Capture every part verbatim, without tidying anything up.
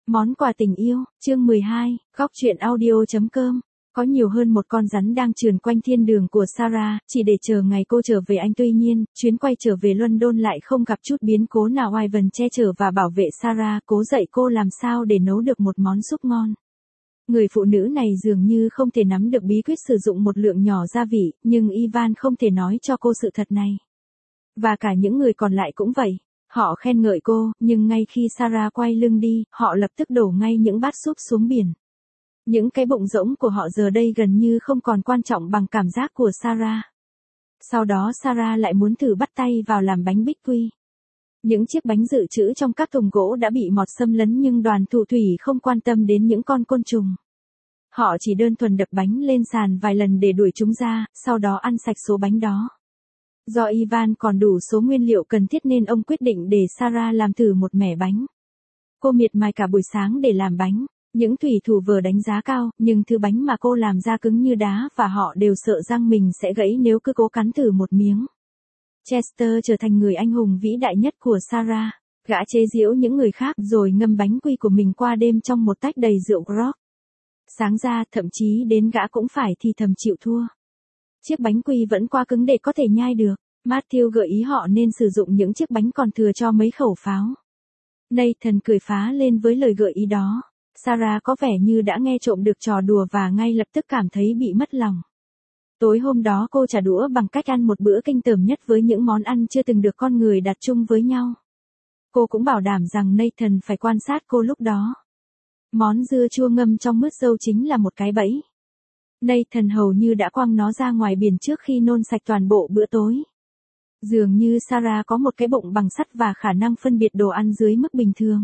Món quà tình yêu, chương mười hai, góc truyện audio.com. Có nhiều hơn một con rắn đang trườn quanh thiên đường của Sarah, chỉ để chờ ngày cô trở về Anh. Tuy nhiên, chuyến quay trở về London lại không gặp chút biến cố nào. Ivan che chở và bảo vệ Sarah, cố dạy cô làm sao để nấu được một món súp ngon. Người phụ nữ này dường như không thể nắm được bí quyết sử dụng một lượng nhỏ gia vị, nhưng Ivan không thể nói cho cô sự thật này. Và cả những người còn lại cũng vậy. Họ khen ngợi cô, nhưng ngay khi Sarah quay lưng đi, họ lập tức đổ ngay những bát súp xuống biển. Những cái bụng rỗng của họ giờ đây gần như không còn quan trọng bằng cảm giác của Sarah. Sau đó Sarah lại muốn thử bắt tay vào làm bánh bích quy. Những chiếc bánh dự trữ trong các thùng gỗ đã bị mọt xâm lấn, nhưng đoàn thủ thủy không quan tâm đến những con côn trùng. Họ chỉ đơn thuần đập bánh lên sàn vài lần để đuổi chúng ra, sau đó ăn sạch số bánh đó. Do Ivan còn đủ số nguyên liệu cần thiết nên ông quyết định để Sarah làm thử một mẻ bánh. Cô miệt mài cả buổi sáng để làm bánh. Những thủy thủ vừa đánh giá cao, nhưng thứ bánh mà cô làm ra cứng như đá và họ đều sợ răng mình sẽ gãy nếu cứ cố cắn thử một miếng. Chester trở thành người anh hùng vĩ đại nhất của Sarah. Gã chế giễu những người khác rồi ngâm bánh quy của mình qua đêm trong một tách đầy rượu grog. Sáng ra, thậm chí đến gã cũng phải thì thầm chịu thua. Chiếc bánh quy vẫn quá cứng để có thể nhai được. Matthew gợi ý họ nên sử dụng những chiếc bánh còn thừa cho mấy khẩu pháo. Nathan cười phá lên với lời gợi ý đó. Sarah có vẻ như đã nghe trộm được trò đùa và ngay lập tức cảm thấy bị mất lòng. Tối hôm đó cô trả đũa bằng cách ăn một bữa kinh tởm nhất với những món ăn chưa từng được con người đặt chung với nhau. Cô cũng bảo đảm rằng Nathan phải quan sát cô lúc đó. Món dưa chua ngâm trong mứt dâu chính là một cái bẫy. Nathan hầu như đã quăng nó ra ngoài biển trước khi nôn sạch toàn bộ bữa tối. Dường như Sarah có một cái bụng bằng sắt và khả năng phân biệt đồ ăn dưới mức bình thường.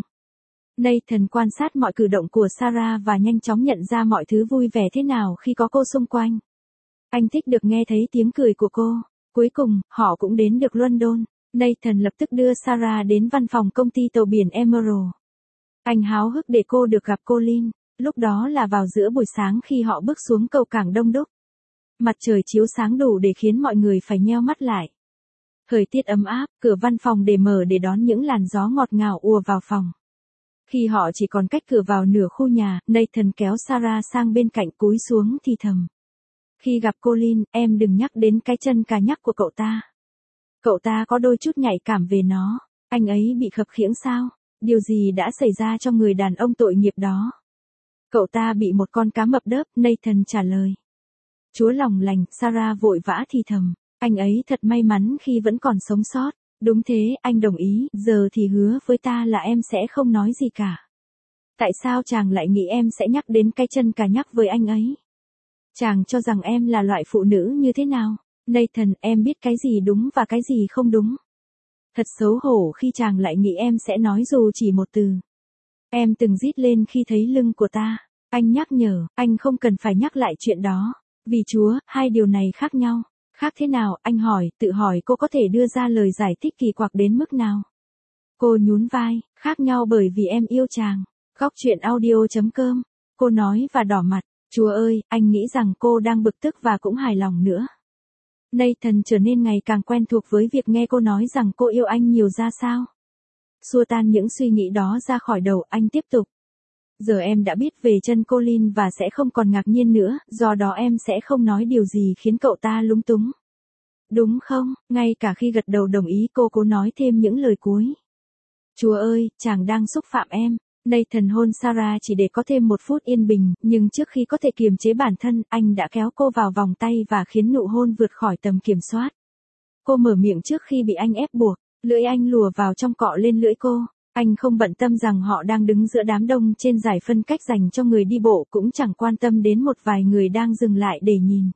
Nathan quan sát mọi cử động của Sarah và nhanh chóng nhận ra mọi thứ vui vẻ thế nào khi có cô xung quanh. Anh thích được nghe thấy tiếng cười của cô. Cuối cùng, họ cũng đến được London. Nathan lập tức đưa Sarah đến văn phòng công ty tàu biển Emerald. Anh háo hức để cô được gặp Colin. Lúc đó là vào giữa buổi sáng khi họ bước xuống cầu cảng đông đúc. Mặt trời chiếu sáng đủ để khiến mọi người phải nheo mắt lại. Thời tiết ấm áp, cửa văn phòng để mở để đón những làn gió ngọt ngào ùa vào phòng. Khi họ chỉ còn cách cửa vào nửa khu nhà, Nathan kéo Sarah sang bên cạnh cúi xuống thì thầm. Khi gặp Colin, em đừng nhắc đến cái chân cà nhắc của cậu ta. Cậu ta có đôi chút nhạy cảm về nó. Anh ấy bị khập khiễng sao? Điều gì đã xảy ra cho người đàn ông tội nghiệp đó? Cậu ta bị một con cá mập đớp, Nathan trả lời. Chúa lòng lành, Sarah vội vã thì thầm. Anh ấy thật may mắn khi vẫn còn sống sót. Đúng thế, anh đồng ý, giờ thì hứa với ta là em sẽ không nói gì cả. Tại sao chàng lại nghĩ em sẽ nhắc đến cái chân cà nhắc với anh ấy? Chàng cho rằng em là loại phụ nữ như thế nào? Nathan, em biết cái gì đúng và cái gì không đúng. Thật xấu hổ khi chàng lại nghĩ em sẽ nói dù chỉ một từ. Em từng rít lên khi thấy lưng của ta. Anh nhắc nhở, anh không cần phải nhắc lại chuyện đó. Vì Chúa, hai điều này khác nhau. Khác thế nào, anh hỏi, tự hỏi cô có thể đưa ra lời giải thích kỳ quặc đến mức nào? Cô nhún vai, khác nhau bởi vì em yêu chàng. Góc truyện audio.com. Cô nói và đỏ mặt. Chúa ơi, anh nghĩ rằng cô đang bực tức và cũng hài lòng nữa. Nathan trở nên ngày càng quen thuộc với việc nghe cô nói rằng cô yêu anh nhiều ra sao. Xua tan những suy nghĩ đó ra khỏi đầu, anh tiếp tục. Giờ em đã biết về chân Colin và sẽ không còn ngạc nhiên nữa, do đó em sẽ không nói điều gì khiến cậu ta lúng túng. Đúng không? Ngay cả khi gật đầu đồng ý cô cố nói thêm những lời cuối. Chúa ơi, chàng đang xúc phạm em. Nathan hôn Sarah chỉ để có thêm một phút yên bình, nhưng trước khi có thể kiềm chế bản thân, anh đã kéo cô vào vòng tay và khiến nụ hôn vượt khỏi tầm kiểm soát. Cô mở miệng trước khi bị anh ép buộc, lưỡi anh lùa vào trong cọ lên lưỡi cô. Anh không bận tâm rằng họ đang đứng giữa đám đông trên giải phân cách dành cho người đi bộ, cũng chẳng quan tâm đến một vài người đang dừng lại để nhìn.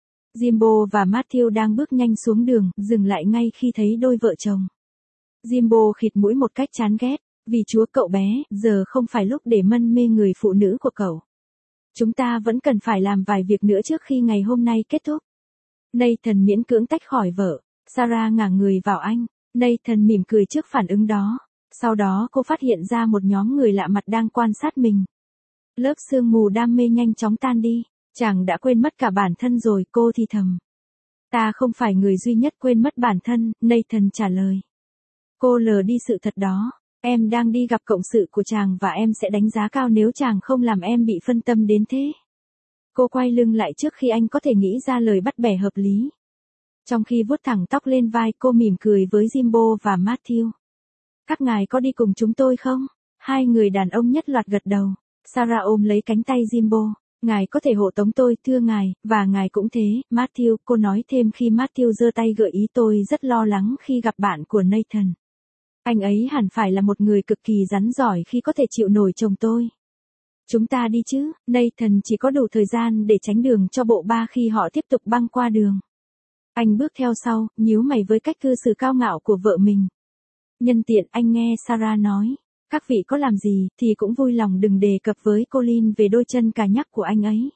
Jimbo và Matthew đang bước nhanh xuống đường, dừng lại ngay khi thấy đôi vợ chồng. Jimbo khịt mũi một cách chán ghét. Vì Chúa cậu bé, giờ không phải lúc để mân mê người phụ nữ của cậu. Chúng ta vẫn cần phải làm vài việc nữa trước khi ngày hôm nay kết thúc. Nathan miễn cưỡng tách khỏi vợ. Sarah ngả người vào anh. Nathan mỉm cười trước phản ứng đó. Sau đó cô phát hiện ra một nhóm người lạ mặt đang quan sát mình. Lớp sương mù đam mê nhanh chóng tan đi. Chàng đã quên mất cả bản thân rồi, cô thì thầm. Ta không phải người duy nhất quên mất bản thân, Nathan trả lời. Cô lờ đi sự thật đó. Em đang đi gặp cộng sự của chàng và em sẽ đánh giá cao nếu chàng không làm em bị phân tâm đến thế. Cô quay lưng lại trước khi anh có thể nghĩ ra lời bắt bẻ hợp lý. Trong khi vuốt thẳng tóc lên vai, cô mỉm cười với Jimbo và Matthew. Các ngài có đi cùng chúng tôi không? Hai người đàn ông nhất loạt gật đầu. Sarah ôm lấy cánh tay Jimbo. Ngài có thể hộ tống tôi, thưa ngài, và ngài cũng thế, Matthew, cô nói thêm khi Matthew giơ tay gợi ý. Tôi rất lo lắng khi gặp bạn của Nathan. Anh ấy hẳn phải là một người cực kỳ rắn giỏi khi có thể chịu nổi chồng tôi. Chúng ta đi chứ, Nathan chỉ có đủ thời gian để tránh đường cho bộ ba khi họ tiếp tục băng qua đường. Anh bước theo sau, nhíu mày với cách cư xử cao ngạo của vợ mình. Nhân tiện anh nghe Sarah nói, các vị có làm gì thì cũng vui lòng đừng đề cập với Colin về đôi chân cà nhắc của anh ấy.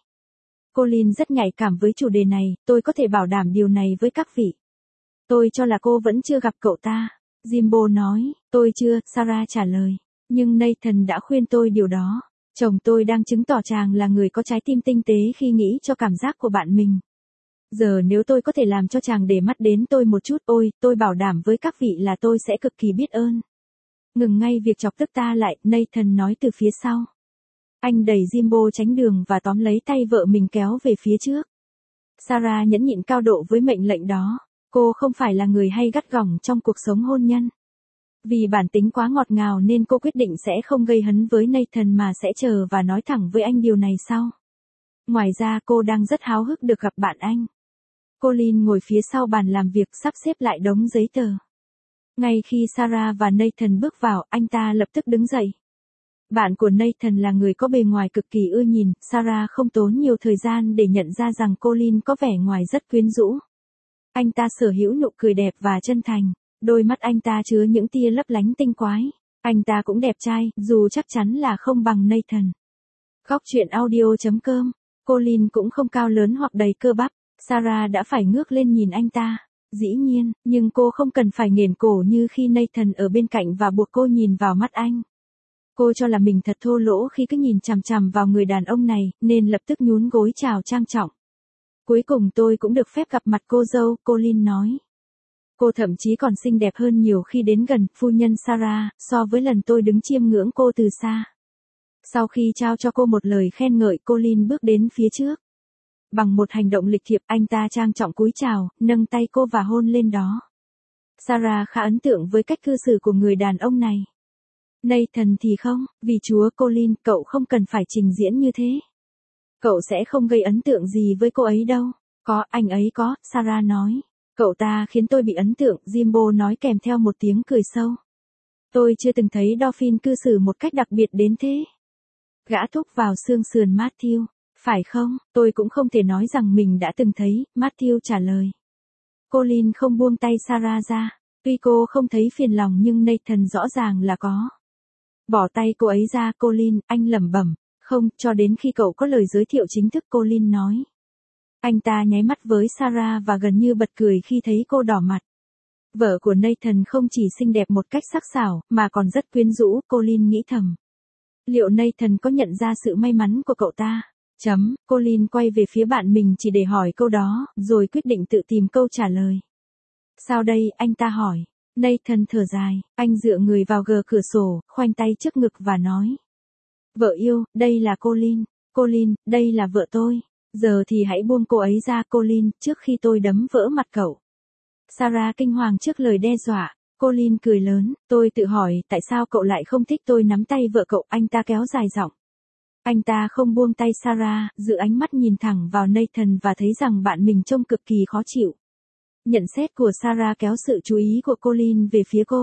Colin rất nhạy cảm với chủ đề này, tôi có thể bảo đảm điều này với các vị. Tôi cho là cô vẫn chưa gặp cậu ta. Jimbo nói, tôi chưa, Sarah trả lời. Nhưng Nathan đã khuyên tôi điều đó. Chồng tôi đang chứng tỏ chàng là người có trái tim tinh tế khi nghĩ cho cảm giác của bạn mình. Giờ nếu tôi có thể làm cho chàng để mắt đến tôi một chút, ôi, tôi bảo đảm với các vị là tôi sẽ cực kỳ biết ơn. Ngừng ngay việc chọc tức ta lại, Nathan nói từ phía sau. Anh đẩy Jimbo tránh đường và tóm lấy tay vợ mình kéo về phía trước. Sarah nhẫn nhịn cao độ với mệnh lệnh đó. Cô không phải là người hay gắt gỏng trong cuộc sống hôn nhân. Vì bản tính quá ngọt ngào nên cô quyết định sẽ không gây hấn với Nathan mà sẽ chờ và nói thẳng với anh điều này sau. Ngoài ra cô đang rất háo hức được gặp bạn anh. Colin ngồi phía sau bàn làm việc sắp xếp lại đống giấy tờ. Ngay khi Sarah và Nathan bước vào, anh ta lập tức đứng dậy. Bạn của Nathan là người có bề ngoài cực kỳ ưa nhìn, Sarah không tốn nhiều thời gian để nhận ra rằng Colin có vẻ ngoài rất quyến rũ. Anh ta sở hữu nụ cười đẹp và chân thành, đôi mắt anh ta chứa những tia lấp lánh tinh quái. Anh ta cũng đẹp trai, dù chắc chắn là không bằng Nathan. Góc truyện audio chấm com, Colin cũng không cao lớn hoặc đầy cơ bắp, Sarah đã phải ngước lên nhìn anh ta. Dĩ nhiên, nhưng cô không cần phải nghển cổ như khi Nathan ở bên cạnh và buộc cô nhìn vào mắt anh. Cô cho là mình thật thô lỗ khi cứ nhìn chằm chằm vào người đàn ông này, nên lập tức nhún gối chào trang trọng. Cuối cùng tôi cũng được phép gặp mặt cô dâu, Colin nói. Cô thậm chí còn xinh đẹp hơn nhiều khi đến gần, phu nhân Sarah, so với lần tôi đứng chiêm ngưỡng cô từ xa. Sau khi trao cho cô một lời khen ngợi, Colin bước đến phía trước. Bằng một hành động lịch thiệp, anh ta trang trọng cúi chào, nâng tay cô và hôn lên đó. Sarah khá ấn tượng với cách cư xử của người đàn ông này. Nathan thì không, vì Chúa Colin, cậu không cần phải trình diễn như thế. Cậu sẽ không gây ấn tượng gì với cô ấy đâu. Có, anh ấy có, Sarah nói. Cậu ta khiến tôi bị ấn tượng, Jimbo nói kèm theo một tiếng cười sâu. Tôi chưa từng thấy Dolphin cư xử một cách đặc biệt đến thế. Gã thúc vào xương sườn Matthew. Phải không, tôi cũng không thể nói rằng mình đã từng thấy, Matthew trả lời. Colin không buông tay Sarah ra. Tuy cô không thấy phiền lòng nhưng Nathan rõ ràng là có. Bỏ tay cô ấy ra, Colin, anh lẩm bẩm. Không, cho đến khi cậu có lời giới thiệu chính thức, Colin nói. Anh ta nháy mắt với Sarah và gần như bật cười khi thấy cô đỏ mặt. Vợ của Nathan không chỉ xinh đẹp một cách sắc sảo, mà còn rất quyến rũ, Colin nghĩ thầm. Liệu Nathan có nhận ra sự may mắn của cậu ta? Chấm, Colin quay về phía bạn mình chỉ để hỏi câu đó, rồi quyết định tự tìm câu trả lời. Sao đây, anh ta hỏi. Nathan thở dài, anh dựa người vào gờ cửa sổ, khoanh tay trước ngực và nói. Vợ yêu, đây là Colin. Colin, đây là vợ tôi. Giờ thì hãy buông cô ấy ra, Colin, trước khi tôi đấm vỡ mặt cậu. Sarah kinh hoàng trước lời đe dọa. Colin cười lớn, tôi tự hỏi, tại sao cậu lại không thích tôi nắm tay vợ cậu, anh ta kéo dài giọng. Anh ta không buông tay Sarah, giữ ánh mắt nhìn thẳng vào Nathan và thấy rằng bạn mình trông cực kỳ khó chịu. Nhận xét của Sarah kéo sự chú ý của Colin về phía cô.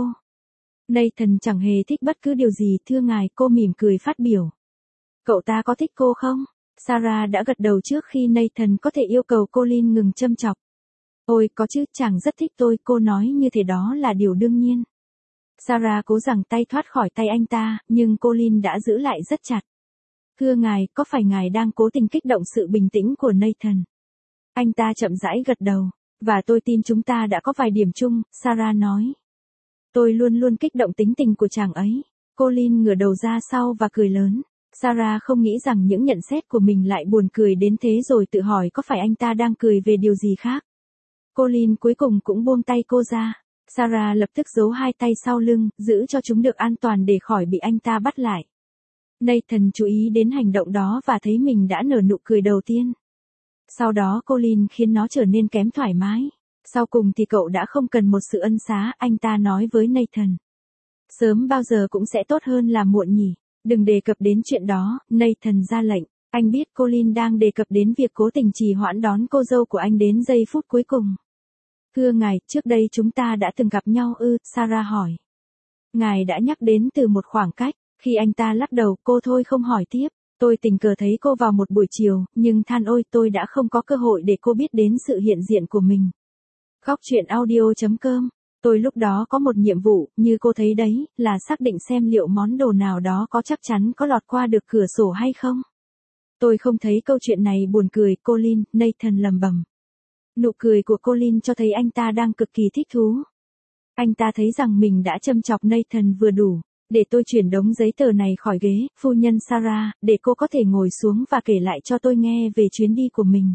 Nathan chẳng hề thích bất cứ điều gì, thưa ngài, cô mỉm cười phát biểu. Cậu ta có thích cô không? Sarah đã gật đầu trước khi Nathan có thể yêu cầu Colin ngừng châm chọc. Ôi, có chứ, chàng rất thích tôi, cô nói như thế đó là điều đương nhiên. Sarah cố giằng tay thoát khỏi tay anh ta, nhưng Colin đã giữ lại rất chặt. Thưa ngài, có phải ngài đang cố tình kích động sự bình tĩnh của Nathan? Anh ta chậm rãi gật đầu. Và tôi tin chúng ta đã có vài điểm chung, Sarah nói. Tôi luôn luôn kích động tính tình của chàng ấy. Colin ngửa đầu ra sau và cười lớn. Sarah không nghĩ rằng những nhận xét của mình lại buồn cười đến thế rồi tự hỏi có phải anh ta đang cười về điều gì khác. Colin cuối cùng cũng buông tay cô ra. Sarah lập tức giấu hai tay sau lưng, giữ cho chúng được an toàn để khỏi bị anh ta bắt lại. Nathan chú ý đến hành động đó và thấy mình đã nở nụ cười đầu tiên. Sau đó Colin khiến nó trở nên kém thoải mái. Sau cùng thì cậu đã không cần một sự ân xá, anh ta nói với Nathan. Sớm bao giờ cũng sẽ tốt hơn là muộn nhỉ. Đừng đề cập đến chuyện đó, Nathan ra lệnh. Anh biết Colin đang đề cập đến việc cố tình trì hoãn đón cô dâu của anh đến giây phút cuối cùng. Thưa ngài, trước đây chúng ta đã từng gặp nhau ư, Sarah hỏi. Ngài đã nhắc đến từ một khoảng cách, khi anh ta lắc đầu cô thôi không hỏi tiếp. Tôi tình cờ thấy cô vào một buổi chiều, nhưng than ôi tôi đã không có cơ hội để cô biết đến sự hiện diện của mình. Góc truyện audio chấm com. Tôi lúc đó có một nhiệm vụ, như cô thấy đấy, là xác định xem liệu món đồ nào đó có chắc chắn có lọt qua được cửa sổ hay không. Tôi không thấy câu chuyện này buồn cười, Colin, Nathan lầm bầm. Nụ cười của Colin cho thấy anh ta đang cực kỳ thích thú. Anh ta thấy rằng mình đã châm chọc Nathan vừa đủ. Để tôi chuyển đống giấy tờ này khỏi ghế, phu nhân Sarah, để cô có thể ngồi xuống và kể lại cho tôi nghe về chuyến đi của mình.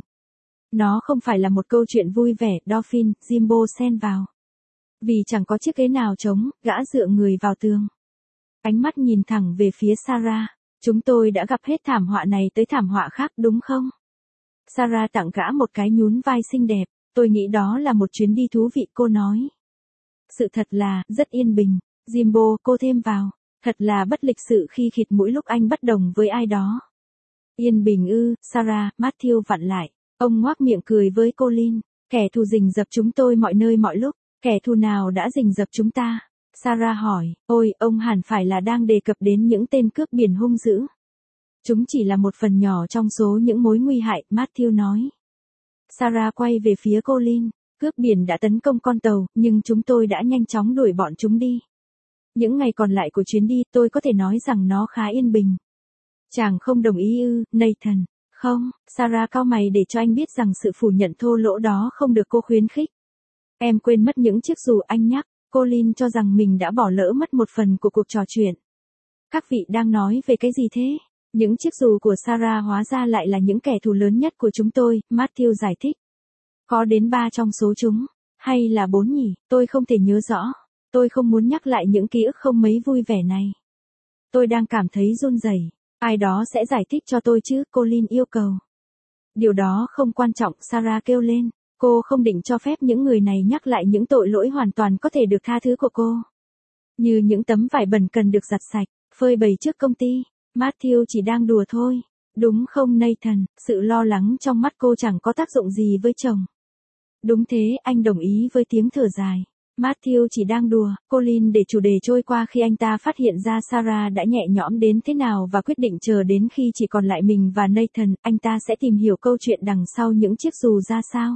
Nó không phải là một câu chuyện vui vẻ, Dolphin, Jimbo xen vào. Vì chẳng có chiếc ghế nào trống, gã dựa người vào tường. Ánh mắt nhìn thẳng về phía Sarah. Chúng tôi đã gặp hết thảm họa này tới thảm họa khác đúng không? Sarah tặng gã một cái nhún vai xinh đẹp. Tôi nghĩ đó là một chuyến đi thú vị, cô nói. Sự thật là, rất yên bình. Jimbo, cô thêm vào. Thật là bất lịch sự khi khịt mũi lúc anh bất đồng với ai đó. Yên bình ư, Sarah, Matthew vặn lại. Ông ngoác miệng cười với Colin. Kẻ thù rình rập chúng tôi mọi nơi mọi lúc. Kẻ thù nào đã rình rập chúng ta? Sarah hỏi. Ôi, ông hẳn phải là đang đề cập đến những tên cướp biển hung dữ. Chúng chỉ là một phần nhỏ trong số những mối nguy hại, Matthew nói. Sarah quay về phía Colin. Cướp biển đã tấn công con tàu, nhưng chúng tôi đã nhanh chóng đuổi bọn chúng đi. Những ngày còn lại của chuyến đi, tôi có thể nói rằng nó khá yên bình. Chàng không đồng ý ư, Nathan? Không, Sarah cau mày để cho anh biết rằng sự phủ nhận thô lỗ đó không được cô khuyến khích. Em quên mất những chiếc dù, anh nhắc. Colin cho rằng mình đã bỏ lỡ mất một phần của cuộc trò chuyện. Các vị đang nói về cái gì thế? Những chiếc dù của Sarah hóa ra lại là những kẻ thù lớn nhất của chúng tôi, Matthew giải thích. Có đến ba trong số chúng, hay là bốn nhỉ, tôi không thể nhớ rõ. Tôi không muốn nhắc lại những ký ức không mấy vui vẻ này. Tôi đang cảm thấy run rẩy. Ai đó sẽ giải thích cho tôi chứ, Colin yêu cầu. Điều đó không quan trọng, Sarah kêu lên. Cô không định cho phép những người này nhắc lại những tội lỗi hoàn toàn có thể được tha thứ của cô. Như những tấm vải bẩn cần được giặt sạch, phơi bày trước công ty. Matthew chỉ đang đùa thôi. Đúng không Nathan, sự lo lắng trong mắt cô chẳng có tác dụng gì với chồng. Đúng thế, anh đồng ý với tiếng thở dài. Matthew chỉ đang đùa, Colin để chủ đề trôi qua khi anh ta phát hiện ra Sarah đã nhẹ nhõm đến thế nào và quyết định chờ đến khi chỉ còn lại mình và Nathan, anh ta sẽ tìm hiểu câu chuyện đằng sau những chiếc dù ra sao.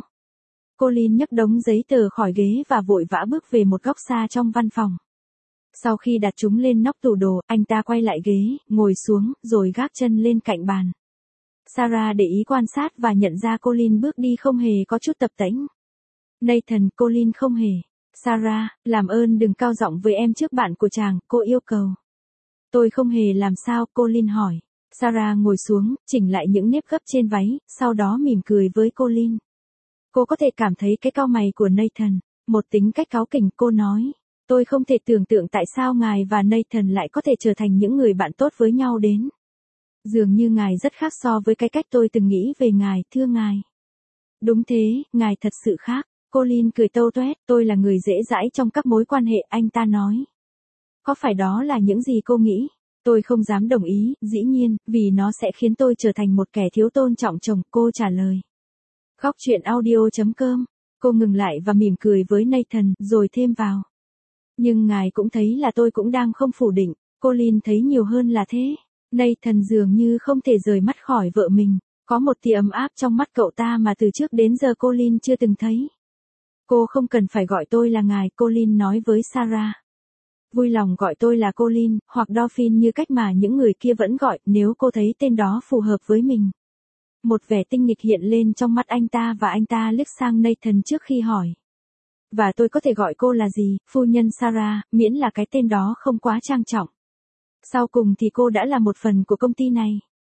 Colin nhấc đống giấy tờ khỏi ghế và vội vã bước về một góc xa trong văn phòng. Sau khi đặt chúng lên nóc tủ đồ, anh ta quay lại ghế, ngồi xuống, rồi gác chân lên cạnh bàn. Sarah để ý quan sát và nhận ra Colin bước đi không hề có chút tập tễnh. Nathan, Colin không hề. Sarah, làm ơn đừng cao giọng với em trước bạn của chàng, cô yêu cầu. Tôi không hề làm sao, Colin hỏi. Sarah ngồi xuống, chỉnh lại những nếp gấp trên váy, sau đó mỉm cười với Colin. Cô có thể cảm thấy cái cau mày của Nathan, một tính cách cáu kỉnh, cô nói. Tôi không thể tưởng tượng tại sao ngài và Nathan lại có thể trở thành những người bạn tốt với nhau đến. Dường như ngài rất khác so với cái cách tôi từng nghĩ về ngài, thưa ngài. Đúng thế, ngài thật sự khác. Colin cười tâu toét, tôi là người dễ dãi trong các mối quan hệ, anh ta nói. Có phải đó là những gì cô nghĩ? Tôi không dám đồng ý, dĩ nhiên, vì nó sẽ khiến tôi trở thành một kẻ thiếu tôn trọng chồng, cô trả lời. Góc truyện audio chấm com. Cô ngừng lại và mỉm cười với Nathan, rồi thêm vào. Nhưng ngài cũng thấy là tôi cũng đang không phủ định, Colin thấy nhiều hơn là thế. Nathan dường như không thể rời mắt khỏi vợ mình, có một tia ấm áp trong mắt cậu ta mà từ trước đến giờ Colin chưa từng thấy. Cô không cần phải gọi tôi là ngài, Colin nói với Sarah. Vui lòng gọi tôi là Colin, hoặc Dolphin như cách mà những người kia vẫn gọi, nếu cô thấy tên đó phù hợp với mình. Một vẻ tinh nghịch hiện lên trong mắt anh ta và anh ta liếc sang Nathan trước khi hỏi. Và tôi có thể gọi cô là gì, phu nhân Sarah, miễn là cái tên đó không quá trang trọng. Sau cùng thì cô đã là một phần của công ty này.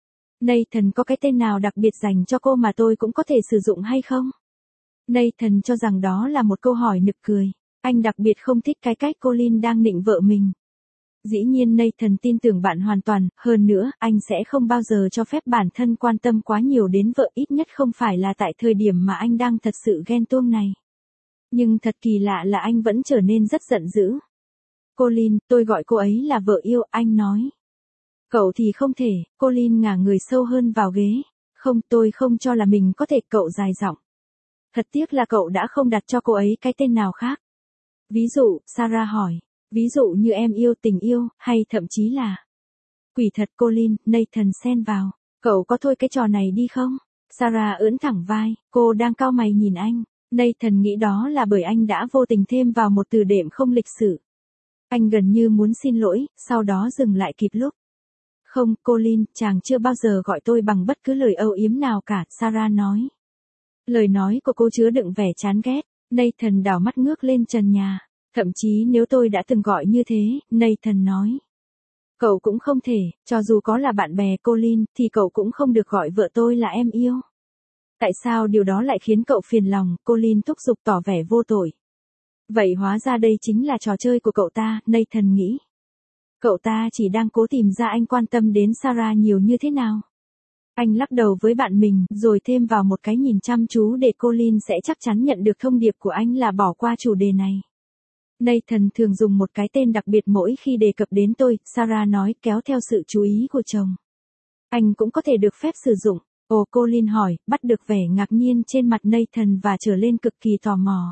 Nathan có cái tên nào đặc biệt dành cho cô mà tôi cũng có thể sử dụng hay không? Nathan cho rằng đó là một câu hỏi nực cười. Anh đặc biệt không thích cái cách Colin đang nịnh vợ mình. Dĩ nhiên Nathan tin tưởng bạn hoàn toàn, hơn nữa, anh sẽ không bao giờ cho phép bản thân quan tâm quá nhiều đến vợ, ít nhất không phải là tại thời điểm mà anh đang thật sự ghen tuông này. Nhưng thật kỳ lạ là anh vẫn trở nên rất giận dữ. Colin, tôi gọi cô ấy là vợ yêu, anh nói. Cậu thì không thể, Colin ngả người sâu hơn vào ghế. Không, tôi không cho là mình có thể, cậu dài giọng. Thật tiếc là cậu đã không đặt cho cô ấy cái tên nào khác. Ví dụ, Sarah hỏi. Ví dụ như em yêu, tình yêu, hay thậm chí là... Quỷ thật Colin, Nathan xen vào. Cậu có thôi cái trò này đi không? Sarah ưỡn thẳng vai, cô đang cau mày nhìn anh. Nathan nghĩ đó là bởi anh đã vô tình thêm vào một từ đệm không lịch sự. Anh gần như muốn xin lỗi, sau đó dừng lại kịp lúc. Không, Colin, chàng chưa bao giờ gọi tôi bằng bất cứ lời âu yếm nào cả, Sarah nói. Lời nói của cô chứa đựng vẻ chán ghét. Nathan đảo mắt ngước lên trần nhà. Thậm chí nếu tôi đã từng gọi như thế, Nathan nói. Cậu cũng không thể, cho dù có là bạn bè Colin, thì cậu cũng không được gọi vợ tôi là em yêu. Tại sao điều đó lại khiến cậu phiền lòng, Colin thúc giục tỏ vẻ vô tội. Vậy hóa ra đây chính là trò chơi của cậu ta, Nathan nghĩ. Cậu ta chỉ đang cố tìm ra anh quan tâm đến Sarah nhiều như thế nào. Anh lắc đầu với bạn mình, rồi thêm vào một cái nhìn chăm chú để Colin sẽ chắc chắn nhận được thông điệp của anh là bỏ qua chủ đề này. Nathan thường dùng một cái tên đặc biệt mỗi khi đề cập đến tôi, Sarah nói, kéo theo sự chú ý của chồng. Anh cũng có thể được phép sử dụng. Ồ, Colin hỏi, bắt được vẻ ngạc nhiên trên mặt Nathan và trở lên cực kỳ tò mò.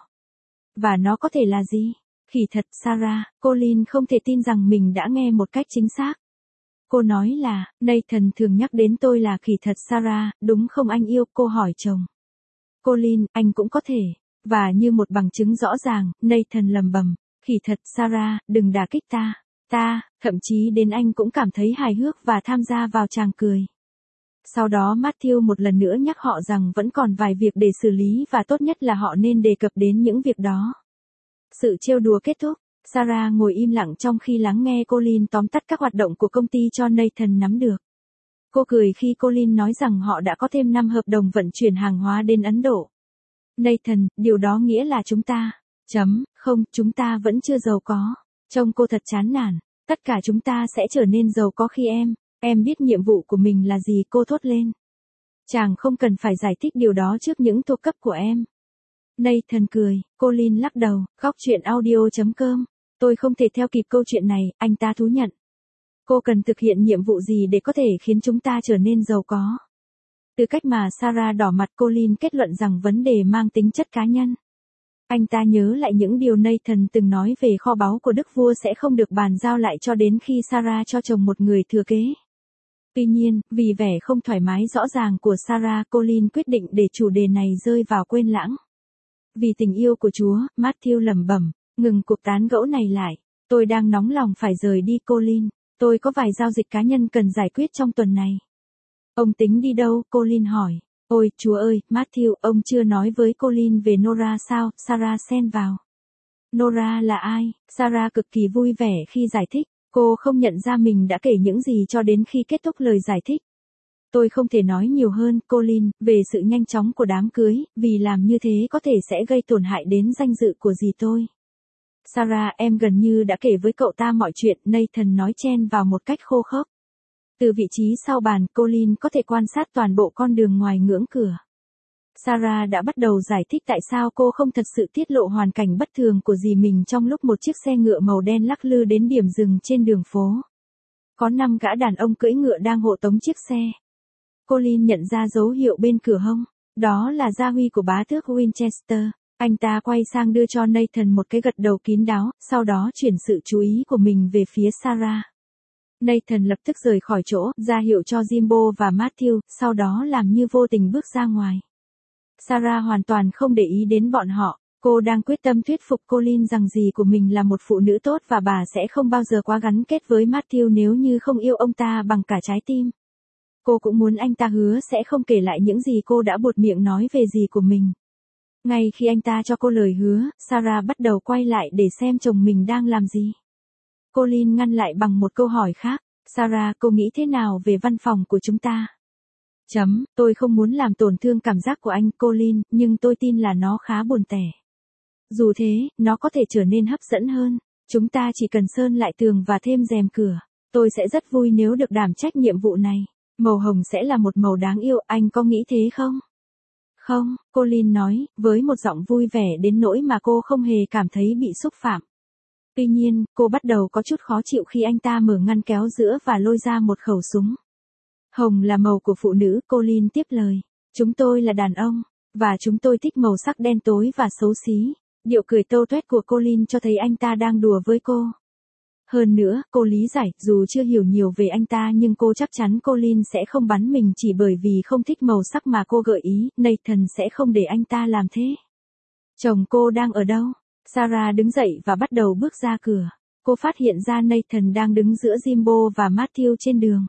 Và nó có thể là gì? Khỉ thật, Sarah, Colin không thể tin rằng mình đã nghe một cách chính xác. Cô nói là, Nathan thường nhắc đến tôi là khỉ thật Sarah, đúng không anh yêu, cô hỏi chồng. Colin, anh cũng có thể. Và như một bằng chứng rõ ràng, Nathan lầm bầm, khỉ thật Sarah, đừng đả kích ta. Ta, thậm chí đến anh cũng cảm thấy hài hước và tham gia vào tràng cười. Sau đó Matthew một lần nữa nhắc họ rằng vẫn còn vài việc để xử lý và tốt nhất là họ nên đề cập đến những việc đó. Sự trêu đùa kết thúc, Sarah ngồi im lặng trong khi lắng nghe Colin tóm tắt các hoạt động của công ty cho Nathan nắm được. Cô cười khi Colin nói rằng họ đã có thêm năm hợp đồng vận chuyển hàng hóa đến Ấn Độ. Nathan, điều đó nghĩa là chúng ta, chấm, không, chúng ta vẫn chưa giàu có. Trông cô thật chán nản, tất cả chúng ta sẽ trở nên giàu có khi em, em biết nhiệm vụ của mình là gì, cô thốt lên. Chàng không cần phải giải thích điều đó trước những thuộc cấp của em. Nathan cười, Colin lắc đầu, góc chuyện audio chấm com. Tôi không thể theo kịp câu chuyện này, anh ta thú nhận. Cô cần thực hiện nhiệm vụ gì để có thể khiến chúng ta trở nên giàu có? Từ cách mà Sarah đỏ mặt, Colin kết luận rằng vấn đề mang tính chất cá nhân. Anh ta nhớ lại những điều Nathan từng nói về kho báu của đức vua sẽ không được bàn giao lại cho đến khi Sarah cho chồng một người thừa kế. Tuy nhiên, vì vẻ không thoải mái rõ ràng của Sarah, Colin quyết định để chủ đề này rơi vào quên lãng. Vì tình yêu của Chúa, Matthew lẩm bẩm, ngừng cuộc tán gẫu này lại. Tôi đang nóng lòng phải rời đi Colin. Tôi có vài giao dịch cá nhân cần giải quyết trong tuần này. Ông tính đi đâu? Colin hỏi. Ôi, Chúa ơi, Matthew, ông chưa nói với Colin về Nora sao? Sarah xen vào. Nora là ai? Sarah cực kỳ vui vẻ khi giải thích. Cô không nhận ra mình đã kể những gì cho đến khi kết thúc lời giải thích. Tôi không thể nói nhiều hơn, Colin, về sự nhanh chóng của đám cưới, vì làm như thế có thể sẽ gây tổn hại đến danh dự của dì tôi. Sarah, em gần như đã kể với cậu ta mọi chuyện, Nathan nói chen vào một cách khô khốc. Từ vị trí sau bàn, Colin có thể quan sát toàn bộ con đường ngoài ngưỡng cửa. Sarah đã bắt đầu giải thích tại sao cô không thật sự tiết lộ hoàn cảnh bất thường của dì mình trong lúc một chiếc xe ngựa màu đen lắc lư đến điểm dừng trên đường phố. Có năm gã đàn ông cưỡi ngựa đang hộ tống chiếc xe. Colin nhận ra dấu hiệu bên cửa hông. Đó là gia huy của bá tước Winchester. Anh ta quay sang đưa cho Nathan một cái gật đầu kín đáo, sau đó chuyển sự chú ý của mình về phía Sarah. Nathan lập tức rời khỏi chỗ, ra hiệu cho Jimbo và Matthew, sau đó làm như vô tình bước ra ngoài. Sarah hoàn toàn không để ý đến bọn họ. Cô đang quyết tâm thuyết phục Colin rằng dì của mình là một phụ nữ tốt và bà sẽ không bao giờ quá gắn kết với Matthew nếu như không yêu ông ta bằng cả trái tim. Cô cũng muốn anh ta hứa sẽ không kể lại những gì cô đã buột miệng nói về dì của mình. Ngay khi anh ta cho cô lời hứa, Sarah bắt đầu quay lại để xem chồng mình đang làm gì. Colin ngăn lại bằng một câu hỏi khác. Sarah, cô nghĩ thế nào về văn phòng của chúng ta? Chấm, tôi không muốn làm tổn thương cảm giác của anh, Colin, nhưng tôi tin là nó khá buồn tẻ. Dù thế, nó có thể trở nên hấp dẫn hơn. Chúng ta chỉ cần sơn lại tường và thêm rèm cửa. Tôi sẽ rất vui nếu được đảm trách nhiệm vụ này. Màu hồng sẽ là một màu đáng yêu, anh có nghĩ thế không? Không, Colin nói, với một giọng vui vẻ đến nỗi mà cô không hề cảm thấy bị xúc phạm. Tuy nhiên, cô bắt đầu có chút khó chịu khi anh ta mở ngăn kéo giữa và lôi ra một khẩu súng. Hồng là màu của phụ nữ, Colin tiếp lời. Chúng tôi là đàn ông, và chúng tôi thích màu sắc đen tối và xấu xí. Điệu cười tâu tuét của Colin cho thấy anh ta đang đùa với cô. Hơn nữa, cô lý giải, dù chưa hiểu nhiều về anh ta nhưng cô chắc chắn Colin sẽ không bắn mình chỉ bởi vì không thích màu sắc mà cô gợi ý, Nathan sẽ không để anh ta làm thế. Chồng cô đang ở đâu? Sarah đứng dậy và bắt đầu bước ra cửa. Cô phát hiện ra Nathan đang đứng giữa Jimbo và Matthew trên đường.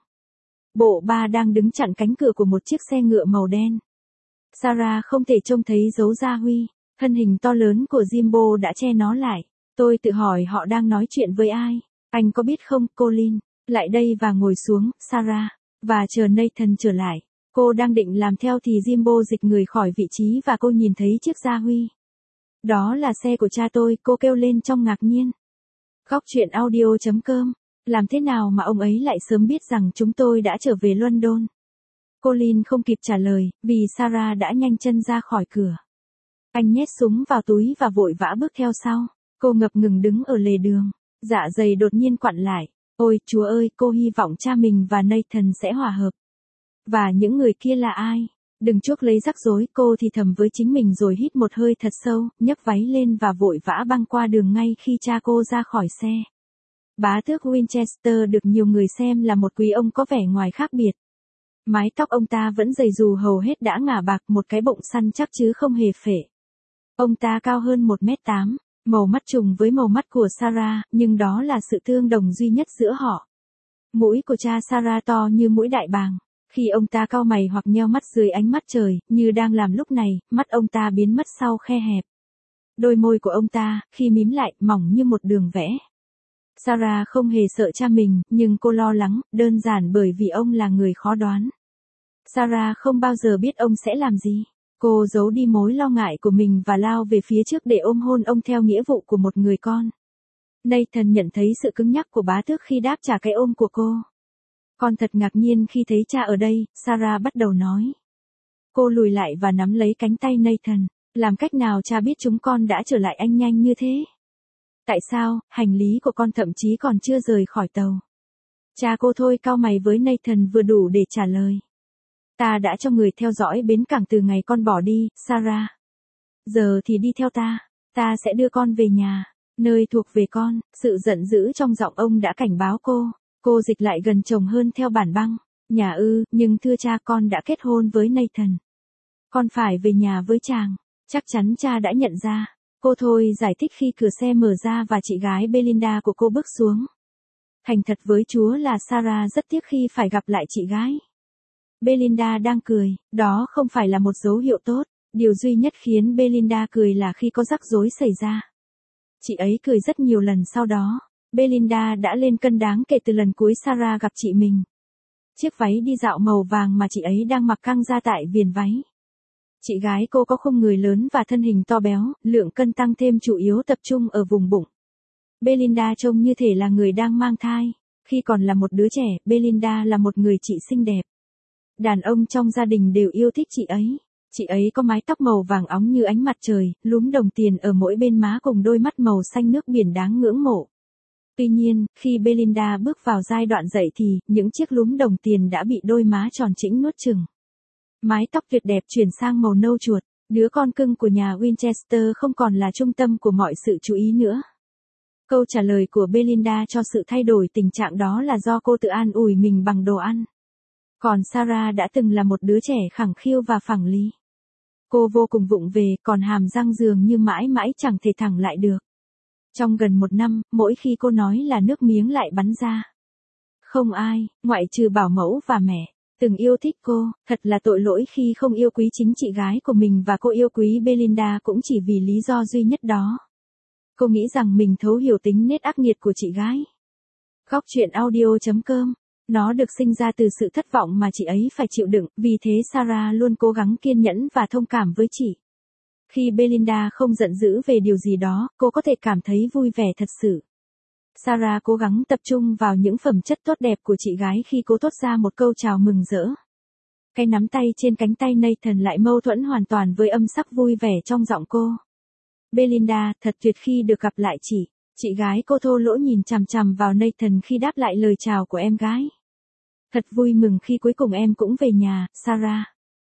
Bộ ba đang đứng chặn cánh cửa của một chiếc xe ngựa màu đen. Sarah không thể trông thấy dấu gia huy, thân hình to lớn của Jimbo đã che nó lại. Tôi tự hỏi họ đang nói chuyện với ai. Anh có biết không, Colin? Lại đây và ngồi xuống, Sarah. Và chờ Nathan trở lại. Cô đang định làm theo thì Jimbo dịch người khỏi vị trí và cô nhìn thấy chiếc gia huy. Đó là xe của cha tôi, cô kêu lên trong ngạc nhiên. Góc truyện audio chấm com. Làm thế nào mà ông ấy lại sớm biết rằng chúng tôi đã trở về London? Colin không kịp trả lời, vì Sarah đã nhanh chân ra khỏi cửa. Anh nhét súng vào túi và vội vã bước theo sau. Cô ngập ngừng đứng ở lề đường. Dạ dày đột nhiên quặn lại. Ôi, Chúa ơi, cô hy vọng cha mình và Nathan sẽ hòa hợp. Và những người kia là ai? Đừng chuốc lấy rắc rối, cô thì thầm với chính mình rồi hít một hơi thật sâu, nhấc váy lên và vội vã băng qua đường ngay khi cha cô ra khỏi xe. Bá tước Winchester được nhiều người xem là một quý ông có vẻ ngoài khác biệt. Mái tóc ông ta vẫn dày dù hầu hết đã ngả bạc, một cái bụng săn chắc chứ không hề phệ. Ông ta cao hơn một mét tám, màu mắt trùng với màu mắt của Sarah, nhưng đó là sự tương đồng duy nhất giữa họ. Mũi của cha Sarah to như mũi đại bàng. Khi ông ta cau mày hoặc nheo mắt dưới ánh mắt trời, như đang làm lúc này, mắt ông ta biến mất sau khe hẹp. Đôi môi của ông ta, khi mím lại, mỏng như một đường vẽ. Sarah không hề sợ cha mình, nhưng cô lo lắng, đơn giản bởi vì ông là người khó đoán. Sarah không bao giờ biết ông sẽ làm gì. Cô giấu đi mối lo ngại của mình và lao về phía trước để ôm hôn ông theo nghĩa vụ của một người con. Nathan nhận thấy sự cứng nhắc của bá tước khi đáp trả cái ôm của cô. Con thật ngạc nhiên khi thấy cha ở đây, Sarah bắt đầu nói. Cô lùi lại và nắm lấy cánh tay Nathan. Làm cách nào cha biết chúng con đã trở lại anh nhanh như thế? Tại sao, hành lý của con thậm chí còn chưa rời khỏi tàu? Cha cô thôi cau mày với Nathan vừa đủ để trả lời. Ta đã cho người theo dõi bến cảng từ ngày con bỏ đi, Sarah. Giờ thì đi theo ta. Ta sẽ đưa con về nhà, nơi thuộc về con. Sự giận dữ trong giọng ông đã cảnh báo cô. Cô dịch lại gần chồng hơn theo bản băng. Nhà ư, nhưng thưa cha, con đã kết hôn với Nathan. Con phải về nhà với chàng. Chắc chắn cha đã nhận ra. Cô thôi giải thích khi cửa xe mở ra và chị gái Belinda của cô bước xuống. Thành thật với Chúa là Sarah rất tiếc khi phải gặp lại chị gái. Belinda đang cười, đó không phải là một dấu hiệu tốt. Điều duy nhất khiến Belinda cười là khi có rắc rối xảy ra. Chị ấy cười rất nhiều lần sau đó. Belinda đã lên cân đáng kể từ lần cuối Sarah gặp chị mình. Chiếc váy đi dạo màu vàng mà chị ấy đang mặc căng ra tại viền váy. Chị gái cô có khung người lớn và thân hình to béo, lượng cân tăng thêm chủ yếu tập trung ở vùng bụng. Belinda trông như thể là người đang mang thai. Khi còn là một đứa trẻ, Belinda là một người chị xinh đẹp. Đàn ông trong gia đình đều yêu thích chị ấy. Chị ấy có mái tóc màu vàng óng như ánh mặt trời, lúm đồng tiền ở mỗi bên má cùng đôi mắt màu xanh nước biển đáng ngưỡng mộ. Tuy nhiên, khi Belinda bước vào giai đoạn dậy thì, những chiếc lúm đồng tiền đã bị đôi má tròn trĩnh nuốt chửng. Mái tóc tuyệt đẹp chuyển sang màu nâu chuột, đứa con cưng của nhà Winchester không còn là trung tâm của mọi sự chú ý nữa. Câu trả lời của Belinda cho sự thay đổi tình trạng đó là do cô tự an ủi mình bằng đồ ăn. Còn Sarah đã từng là một đứa trẻ khẳng khiu và phẳng lý. Cô vô cùng vụng về, còn hàm răng dường như mãi mãi chẳng thể thẳng lại được. Trong gần một năm, mỗi khi cô nói là nước miếng lại bắn ra. Không ai, ngoại trừ bảo mẫu và mẹ, từng yêu thích cô. Thật là tội lỗi khi không yêu quý chính chị gái của mình, và cô yêu quý Belinda cũng chỉ vì lý do duy nhất đó. Cô nghĩ rằng mình thấu hiểu tính nết ác nghiệt của chị gái. Góc truyện audio chấm com. Nó được sinh ra từ sự thất vọng mà chị ấy phải chịu đựng, vì thế Sarah luôn cố gắng kiên nhẫn và thông cảm với chị. Khi Belinda không giận dữ về điều gì đó, cô có thể cảm thấy vui vẻ thật sự. Sarah cố gắng tập trung vào những phẩm chất tốt đẹp của chị gái khi cố thốt ra một câu chào mừng rỡ. Cái nắm tay trên cánh tay Nathan lại mâu thuẫn hoàn toàn với âm sắc vui vẻ trong giọng cô. Belinda, thật tuyệt khi được gặp lại chị. Chị gái cô thô lỗ nhìn chằm chằm vào Nathan khi đáp lại lời chào của em gái. Thật vui mừng khi cuối cùng em cũng về nhà, Sarah.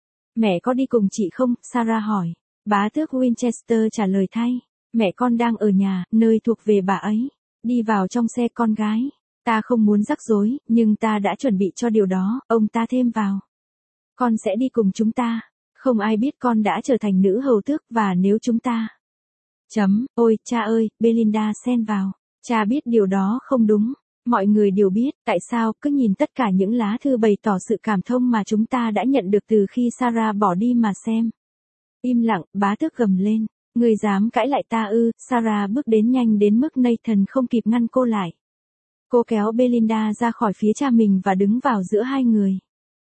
Mẹ có đi cùng chị không? Sarah hỏi. Bá tước Winchester trả lời thay. Mẹ con đang ở nhà, nơi thuộc về bà ấy. Đi vào trong xe con gái. Ta không muốn rắc rối, nhưng ta đã chuẩn bị cho điều đó, ông ta thêm vào. Con sẽ đi cùng chúng ta. Không ai biết con đã trở thành nữ hầu tước và nếu chúng ta... Chấm, ôi, cha ơi, Belinda xen vào. Cha biết điều đó không đúng. Mọi người đều biết, tại sao cứ nhìn tất cả những lá thư bày tỏ sự cảm thông mà chúng ta đã nhận được từ khi Sarah bỏ đi mà xem. Im lặng, bá tước gầm lên. Người dám cãi lại ta ư? Sarah bước đến nhanh đến mức Nathan không kịp ngăn cô lại. Cô kéo Belinda ra khỏi phía cha mình và đứng vào giữa hai người.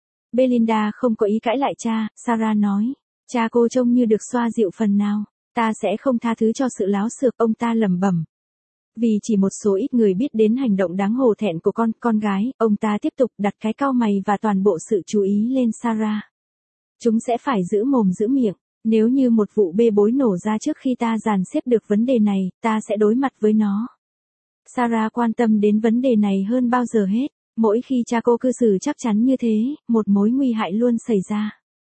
Belinda không có ý cãi lại cha, Sarah nói. Cha cô trông như được xoa dịu phần nào. Ta sẽ không tha thứ cho sự láo xược, ông ta lẩm bẩm. Vì chỉ một số ít người biết đến hành động đáng hổ thẹn của con, con gái, ông ta tiếp tục đặt cái cau mày và toàn bộ sự chú ý lên Sarah. Chúng sẽ phải giữ mồm giữ miệng. Nếu như một vụ bê bối nổ ra trước khi ta dàn xếp được vấn đề này, ta sẽ đối mặt với nó. Sarah quan tâm đến vấn đề này hơn bao giờ hết. Mỗi khi cha cô cư xử chắc chắn như thế, một mối nguy hại luôn xảy ra.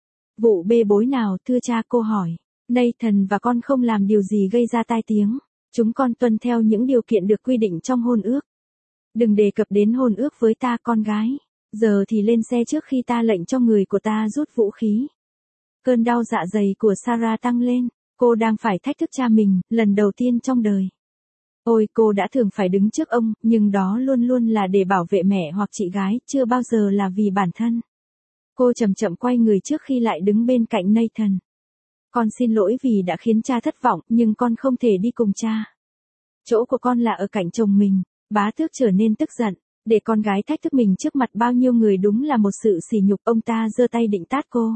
Vụ bê bối nào, thưa cha? Cô hỏi. Nathan và con không làm điều gì gây ra tai tiếng. Chúng con tuân theo những điều kiện được quy định trong hôn ước. Đừng đề cập đến hôn ước với ta, con gái. Giờ thì lên xe trước khi ta lệnh cho người của ta rút vũ khí. Cơn đau dạ dày của Sarah tăng lên. Cô đang phải thách thức cha mình, lần đầu tiên trong đời. Ôi, cô đã thường phải đứng trước ông, nhưng đó luôn luôn là để bảo vệ mẹ hoặc chị gái, chưa bao giờ là vì bản thân. Cô chậm chậm quay người trước khi lại đứng bên cạnh Nathan. Con xin lỗi vì đã khiến cha thất vọng, nhưng con không thể đi cùng cha. Chỗ của con là ở cạnh chồng mình. Bá tước trở nên tức giận. Để con gái thách thức mình trước mặt bao nhiêu người đúng là một sự sỉ nhục. Ông ta giơ tay định tát cô.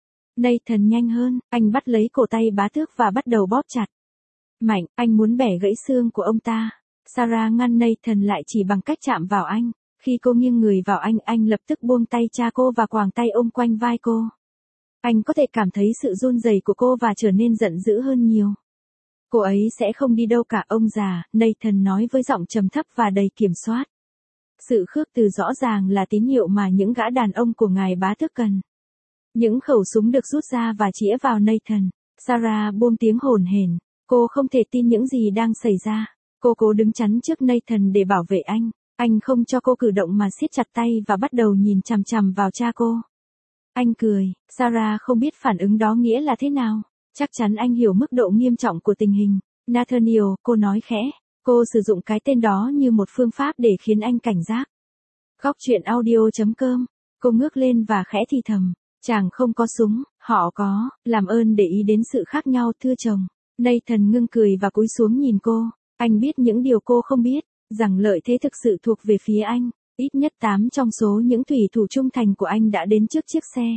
Nathan nhanh hơn, anh bắt lấy cổ tay bá tước và bắt đầu bóp chặt. Mạnh, anh muốn bẻ gãy xương của ông ta. Sarah ngăn Nathan lại chỉ bằng cách chạm vào anh. Khi cô nghiêng người vào anh, anh lập tức buông tay cha cô và quàng tay ôm quanh vai cô. Anh có thể cảm thấy sự run rẩy của cô và trở nên giận dữ hơn nhiều. Cô ấy sẽ không đi đâu cả, ông già, Nathan nói với giọng trầm thấp và đầy kiểm soát. Sự khước từ rõ ràng là tín hiệu mà những gã đàn ông của ngài bá tước cần. Những khẩu súng được rút ra và chĩa vào Nathan. Sarah buông tiếng hổn hển. Cô không thể tin những gì đang xảy ra. Cô cố đứng chắn trước Nathan để bảo vệ anh. Anh không cho cô cử động mà siết chặt tay và bắt đầu nhìn chằm chằm vào cha cô. Anh cười. Sarah không biết phản ứng đó nghĩa là thế nào. Chắc chắn anh hiểu mức độ nghiêm trọng của tình hình. Nathaniel, cô nói khẽ. Cô sử dụng cái tên đó như một phương pháp để khiến anh cảnh giác. Góc truyện audio chấm com. Cô ngước lên và khẽ thì thầm. Chàng không có súng, họ có, làm ơn để ý đến sự khác nhau, thưa chồng. Nathan ngưng cười và cúi xuống nhìn cô. Anh biết những điều cô không biết, rằng lợi thế thực sự thuộc về phía anh. Ít nhất tám trong số những thủy thủ trung thành của anh đã đến trước chiếc xe.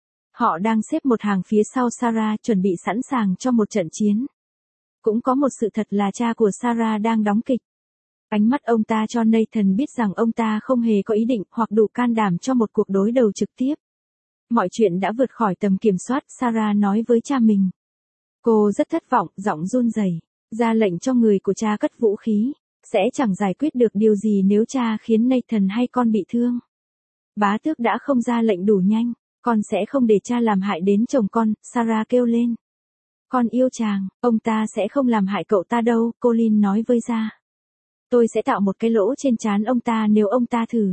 Họ đang xếp một hàng phía sau Sarah, chuẩn bị sẵn sàng cho một trận chiến. Cũng có một sự thật là cha của Sarah đang đóng kịch. Ánh mắt ông ta cho Nathan biết rằng ông ta không hề có ý định hoặc đủ can đảm cho một cuộc đối đầu trực tiếp. Mọi chuyện đã vượt khỏi tầm kiểm soát, Sarah nói với cha mình. Cô rất thất vọng, giọng run rẩy, ra lệnh cho người của cha cất vũ khí. Sẽ chẳng giải quyết được điều gì nếu cha khiến Nathan hay con bị thương. Bá tước đã không ra lệnh đủ nhanh. Con sẽ không để cha làm hại đến chồng con, Sarah kêu lên. Con yêu chàng, ông ta sẽ không làm hại cậu ta đâu, Colin nói với Ra. Tôi sẽ tạo một cái lỗ trên trán ông ta nếu ông ta thử.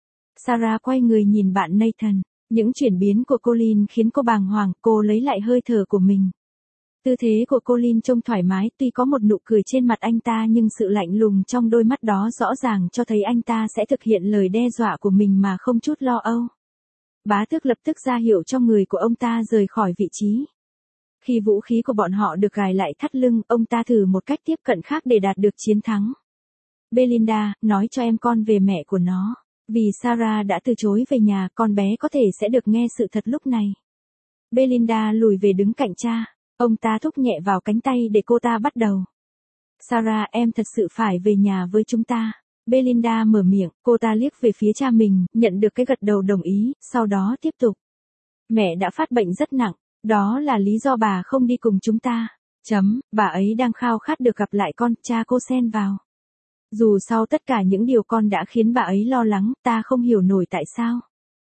Sarah quay người nhìn bạn Nathan. Những chuyển biến của Colin khiến cô bàng hoàng, cô lấy lại hơi thở của mình. Tư thế của Colin trông thoải mái, tuy có một nụ cười trên mặt anh ta nhưng sự lạnh lùng trong đôi mắt đó rõ ràng cho thấy anh ta sẽ thực hiện lời đe dọa của mình mà không chút lo âu. Bá tước lập tức ra hiệu cho người của ông ta rời khỏi vị trí. Khi vũ khí của bọn họ được gài lại thắt lưng, ông ta thử một cách tiếp cận khác để đạt được chiến thắng. Belinda, nói cho em con về mẹ của nó. Vì Sarah đã từ chối về nhà, con bé có thể sẽ được nghe sự thật lúc này. Belinda lùi về đứng cạnh cha. Ông ta thúc nhẹ vào cánh tay để cô ta bắt đầu. Sarah, em thật sự phải về nhà với chúng ta. Belinda mở miệng, cô ta liếc về phía cha mình, nhận được cái gật đầu đồng ý, sau đó tiếp tục. Mẹ đã phát bệnh rất nặng, đó là lý do bà không đi cùng chúng ta. Chấm, bà ấy đang khao khát được gặp lại con, cha cô xen vào. Dù sau tất cả những điều con đã khiến bà ấy lo lắng, ta không hiểu nổi tại sao.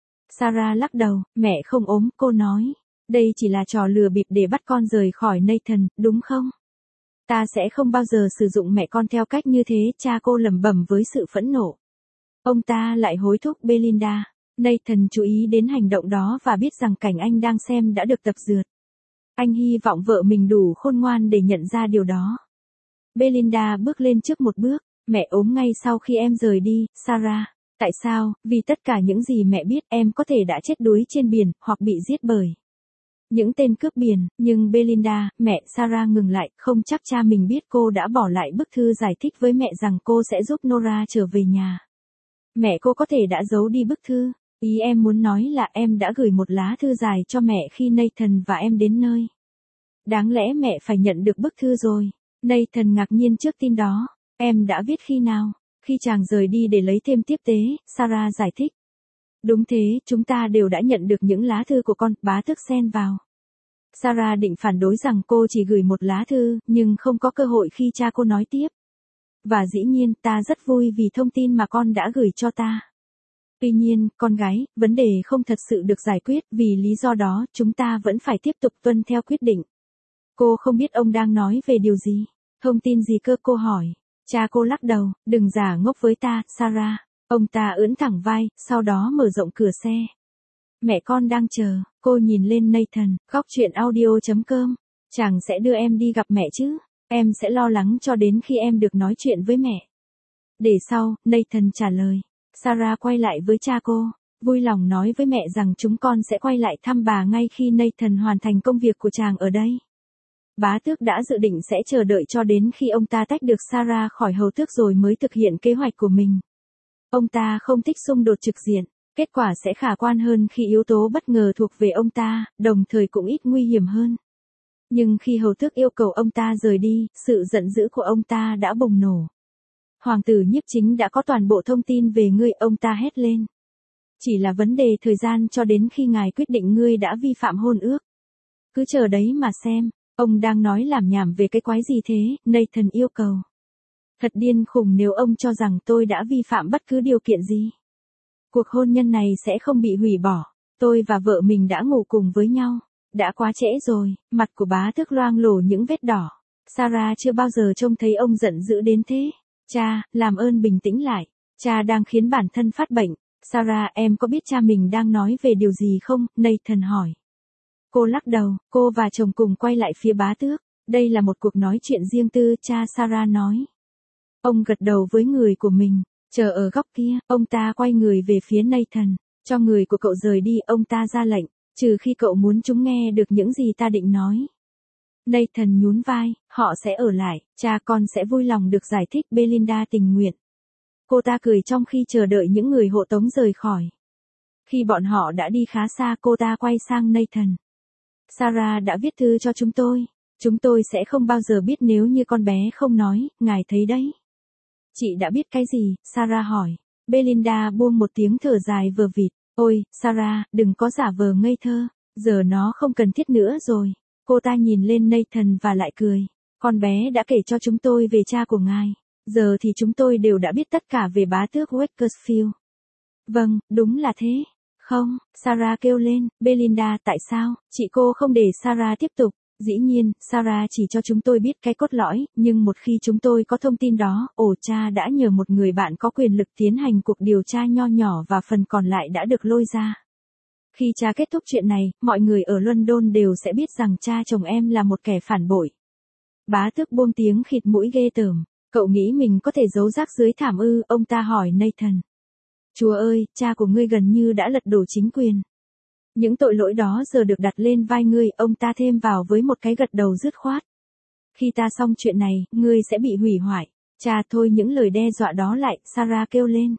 Sarah lắc đầu, mẹ không ốm, cô nói. Đây chỉ là trò lừa bịp để bắt con rời khỏi Nathan, đúng không? Ta sẽ không bao giờ sử dụng mẹ con theo cách như thế, cha cô lẩm bẩm với sự phẫn nộ. Ông ta lại hối thúc Belinda. Nathan chú ý đến hành động đó và biết rằng cảnh anh đang xem đã được tập dượt. Anh hy vọng vợ mình đủ khôn ngoan để nhận ra điều đó. Belinda bước lên trước một bước. Mẹ ốm ngay sau khi em rời đi, Sarah. Tại sao? Vì tất cả những gì mẹ biết, em có thể đã chết đuối trên biển, hoặc bị giết bởi những tên cướp biển, nhưng Belinda, mẹ, Sarah ngừng lại, không chắc cha mình biết cô đã bỏ lại bức thư giải thích với mẹ rằng cô sẽ giúp Nora trở về nhà. Mẹ cô có thể đã giấu đi bức thư. Ý em muốn nói là em đã gửi một lá thư dài cho mẹ khi Nathan và em đến nơi. Đáng lẽ mẹ phải nhận được bức thư rồi. Nathan ngạc nhiên trước tin đó. Em đã viết khi nào? Khi chàng rời đi để lấy thêm tiếp tế, Sarah giải thích. Đúng thế, chúng ta đều đã nhận được những lá thư của con, bá tước xen vào. Sarah định phản đối rằng cô chỉ gửi một lá thư, nhưng không có cơ hội khi cha cô nói tiếp. Và dĩ nhiên, ta rất vui vì thông tin mà con đã gửi cho ta. Tuy nhiên, con gái, vấn đề không thật sự được giải quyết, vì lý do đó, chúng ta vẫn phải tiếp tục tuân theo quyết định. Cô không biết ông đang nói về điều gì. Thông tin gì cơ, cô hỏi. Cha cô lắc đầu, đừng giả ngốc với ta, Sarah. Ông ta ưỡn thẳng vai, sau đó mở rộng cửa xe. Mẹ con đang chờ, cô nhìn lên Nathan, góc chuyện audio chấm com. Chàng sẽ đưa em đi gặp mẹ chứ, em sẽ lo lắng cho đến khi em được nói chuyện với mẹ. Để sau, Nathan trả lời. Sarah quay lại với cha cô, vui lòng nói với mẹ rằng chúng con sẽ quay lại thăm bà ngay khi Nathan hoàn thành công việc của chàng ở đây. Bá tước đã dự định sẽ chờ đợi cho đến khi ông ta tách được Sarah khỏi hầu tước rồi mới thực hiện kế hoạch của mình. Ông ta không thích xung đột trực diện, kết quả sẽ khả quan hơn khi yếu tố bất ngờ thuộc về ông ta, đồng thời cũng ít nguy hiểm hơn. Nhưng khi hầu tước yêu cầu ông ta rời đi, sự giận dữ của ông ta đã bùng nổ. Hoàng tử nhiếp chính đã có toàn bộ thông tin về ngươi, ông ta hét lên. Chỉ là vấn đề thời gian cho đến khi ngài quyết định ngươi đã vi phạm hôn ước. Cứ chờ đấy mà xem. Ông đang nói làm nhảm về cái quái gì thế, Nathan yêu cầu. Thật điên khùng nếu ông cho rằng tôi đã vi phạm bất cứ điều kiện gì. Cuộc hôn nhân này sẽ không bị hủy bỏ. Tôi và vợ mình đã ngủ cùng với nhau. Đã quá trễ rồi, mặt của bá tước loang lổ những vết đỏ. Sarah chưa bao giờ trông thấy ông giận dữ đến thế. Cha, làm ơn bình tĩnh lại. Cha đang khiến bản thân phát bệnh. Sarah, em có biết cha mình đang nói về điều gì không? Nathan hỏi. Cô lắc đầu, cô và chồng cùng quay lại phía bá tước. Đây là một cuộc nói chuyện riêng tư, cha Sarah nói. Ông gật đầu với người của mình, chờ ở góc kia, ông ta quay người về phía Nathan. Cho người của cậu rời đi, ông ta ra lệnh, trừ khi cậu muốn chúng nghe được những gì ta định nói. Nathan nhún vai, họ sẽ ở lại, cha con sẽ vui lòng được giải thích. Belinda tình nguyện. Cô ta cười trong khi chờ đợi những người hộ tống rời khỏi. Khi bọn họ đã đi khá xa, cô ta quay sang Nathan. Sarah đã viết thư cho chúng tôi. Chúng tôi sẽ không bao giờ biết nếu như con bé không nói, ngài thấy đấy. Chị đã biết cái gì? Sarah hỏi. Belinda buông một tiếng thở dài vờ vịt. Ôi, Sarah, đừng có giả vờ ngây thơ. Giờ nó không cần thiết nữa rồi. Cô ta nhìn lên Nathan và lại cười. Con bé đã kể cho chúng tôi về cha của ngài. Giờ thì chúng tôi đều đã biết tất cả về bá tước Wakersfield. Vâng, đúng là thế. Không, Sarah kêu lên. Belinda, tại sao? Chị cô không để Sarah tiếp tục. Dĩ nhiên, Sarah chỉ cho chúng tôi biết cái cốt lõi, nhưng một khi chúng tôi có thông tin đó, ổ cha đã nhờ một người bạn có quyền lực tiến hành cuộc điều tra nho nhỏ và phần còn lại đã được lôi ra. Khi cha kết thúc chuyện này, mọi người ở London đều sẽ biết rằng cha chồng em là một kẻ phản bội. Bá tước buông tiếng khịt mũi ghê tởm. Cậu nghĩ mình có thể giấu rác dưới thảm ư? Ông ta hỏi Nathan. Chúa ơi, cha của ngươi gần như đã lật đổ chính quyền. Những tội lỗi đó giờ được đặt lên vai ngươi, ông ta thêm vào với một cái gật đầu dứt khoát. Khi ta xong chuyện này, ngươi sẽ bị hủy hoại. Cha, thôi những lời đe dọa đó lại, Sarah kêu lên.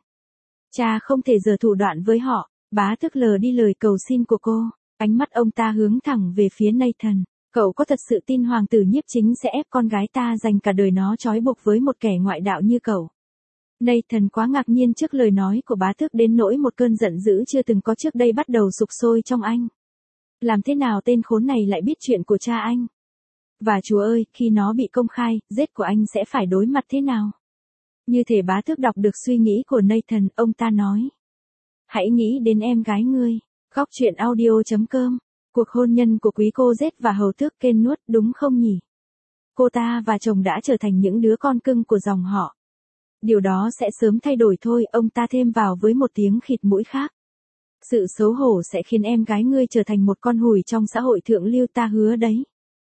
Cha không thể giở thủ đoạn với họ. Bá tước lờ đi lời cầu xin của cô. Ánh mắt ông ta hướng thẳng về phía Nathan. Cậu có thật sự tin hoàng tử nhiếp chính sẽ ép con gái ta dành cả đời nó trói buộc với một kẻ ngoại đạo như cậu? Nathan quá ngạc nhiên trước lời nói của bá tước đến nỗi một cơn giận dữ chưa từng có trước đây bắt đầu sục sôi trong anh. Làm thế nào tên khốn này lại biết chuyện của cha anh? Và Chúa ơi, khi nó bị công khai, giết của anh sẽ phải đối mặt thế nào? Như thể bá tước đọc được suy nghĩ của Nathan, ông ta nói. Hãy nghĩ đến em gái ngươi. Góc truyện audio chấm com. Cuộc hôn nhân của quý cô Z và hầu tước Kenwood đúng không nhỉ? Cô ta và chồng đã trở thành những đứa con cưng của dòng họ. Điều đó sẽ sớm thay đổi thôi, ông ta thêm vào với một tiếng khịt mũi khác. Sự xấu hổ sẽ khiến em gái ngươi trở thành một con hùi trong xã hội thượng lưu, ta hứa đấy.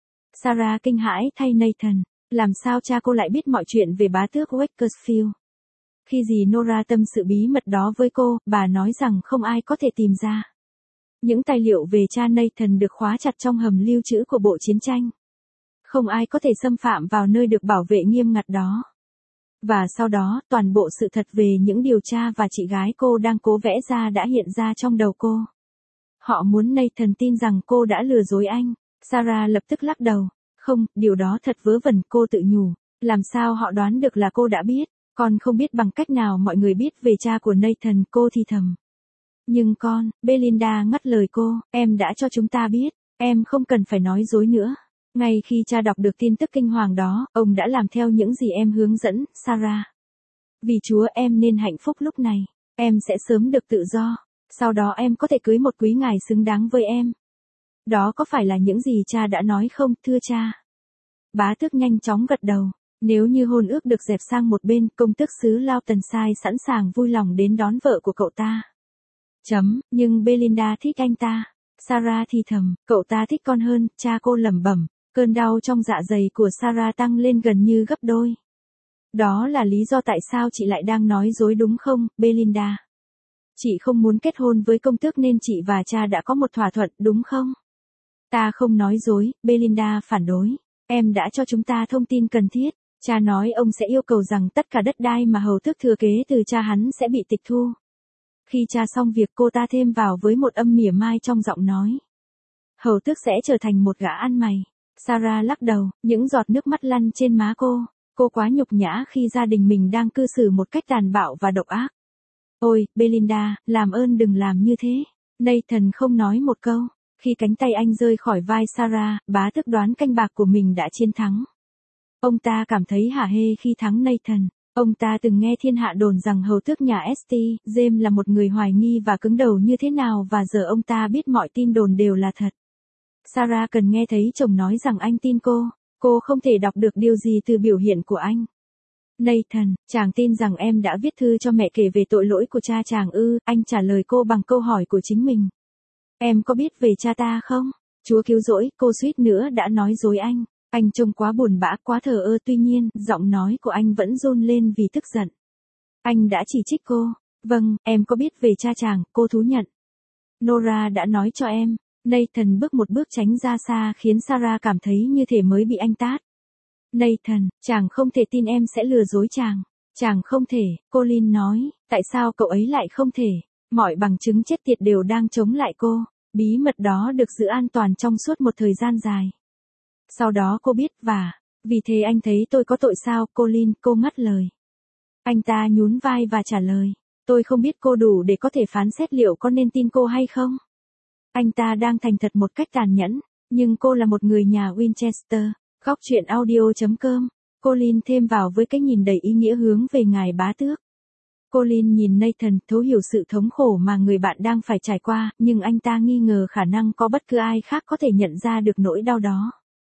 Sarah kinh hãi thay Nathan. Làm sao cha cô lại biết mọi chuyện về bá tước Wakersfield? Khi dì Nora tâm sự bí mật đó với cô, bà nói rằng không ai có thể tìm ra. Những tài liệu về cha Nathan được khóa chặt trong hầm lưu trữ của Bộ Chiến tranh. Không ai có thể xâm phạm vào nơi được bảo vệ nghiêm ngặt đó. Và sau đó, toàn bộ sự thật về những điều cha và chị gái cô đang cố vẽ ra đã hiện ra trong đầu cô. Họ muốn Nathan tin rằng cô đã lừa dối anh. Sarah lập tức lắc đầu. Không, điều đó thật vớ vẩn, cô tự nhủ. Làm sao họ đoán được là cô đã biết? Con không biết bằng cách nào mọi người biết về cha của Nathan, cô thì thầm. Nhưng con, Belinda ngắt lời cô, em đã cho chúng ta biết, em không cần phải nói dối nữa. Ngay khi cha đọc được tin tức kinh hoàng đó, ông đã làm theo những gì em hướng dẫn, Sarah. Vì Chúa, em nên hạnh phúc lúc này. Em sẽ sớm được tự do. Sau đó em có thể cưới một quý ngài xứng đáng với em. Đó có phải là những gì cha đã nói không, thưa cha? Bá tước nhanh chóng gật đầu. Nếu như hôn ước được dẹp sang một bên, công tước xứ Lautenshire sẵn sàng vui lòng đến đón vợ của cậu ta. Chấm, nhưng Belinda thích anh ta. Sarah thì thầm, cậu ta thích con hơn, cha cô lẩm bẩm. Cơn đau trong dạ dày của Sarah tăng lên gần như gấp đôi. Đó là lý do tại sao chị lại đang nói dối đúng không, Belinda? Chị không muốn kết hôn với công tước nên chị và cha đã có một thỏa thuận, đúng không? Ta không nói dối, Belinda phản đối. Em đã cho chúng ta thông tin cần thiết. Cha nói ông sẽ yêu cầu rằng tất cả đất đai mà hầu tước thừa kế từ cha hắn sẽ bị tịch thu. Khi cha xong việc, cô ta thêm vào với một âm mỉa mai trong giọng nói. Hầu tước sẽ trở thành một gã ăn mày. Sarah lắc đầu, những giọt nước mắt lăn trên má cô. Cô quá nhục nhã khi gia đình mình đang cư xử một cách tàn bạo và độc ác. Ôi, Belinda, làm ơn đừng làm như thế. Nathan không nói một câu. Khi cánh tay anh rơi khỏi vai Sarah, bá tước đoán canh bạc của mình đã chiến thắng. Ông ta cảm thấy hả hê khi thắng Nathan. Ông ta từng nghe thiên hạ đồn rằng hầu tước nhà St. James là một người hoài nghi và cứng đầu như thế nào, và giờ ông ta biết mọi tin đồn đều là thật. Sarah cần nghe thấy chồng nói rằng anh tin cô. Cô không thể đọc được điều gì từ biểu hiện của anh. Nathan, chàng tin rằng em đã viết thư cho mẹ kể về tội lỗi của cha chàng ư? Anh trả lời cô bằng câu hỏi của chính mình. Em có biết về cha ta không? Chúa cứu rỗi, cô suýt nữa đã nói dối anh. Anh trông quá buồn bã, quá thờ ơ, tuy nhiên, giọng nói của anh vẫn run lên vì tức giận. Anh đã chỉ trích cô. Vâng, em có biết về cha chàng, cô thú nhận. Nora đã nói cho em. Nathan bước một bước tránh ra xa khiến Sarah cảm thấy như thể mới bị anh tát. Nathan, chàng không thể tin em sẽ lừa dối chàng. Chàng không thể, Colin nói, tại sao cậu ấy lại không thể? Mọi bằng chứng chết tiệt đều đang chống lại cô. Bí mật đó được giữ an toàn trong suốt một thời gian dài. Sau đó cô biết và, vì thế anh thấy tôi có tội sao, Colin, cô ngắt lời. Anh ta nhún vai và trả lời, tôi không biết cô đủ để có thể phán xét liệu có nên tin cô hay không. Anh ta đang thành thật một cách tàn nhẫn, nhưng cô là một người nhà Winchester. Góc truyện audio chấm com. Colin thêm vào với cái nhìn đầy ý nghĩa hướng về ngài bá tước. Colin nhìn Nathan, thấu hiểu sự thống khổ mà người bạn đang phải trải qua, nhưng anh ta nghi ngờ khả năng có bất cứ ai khác có thể nhận ra được nỗi đau đó.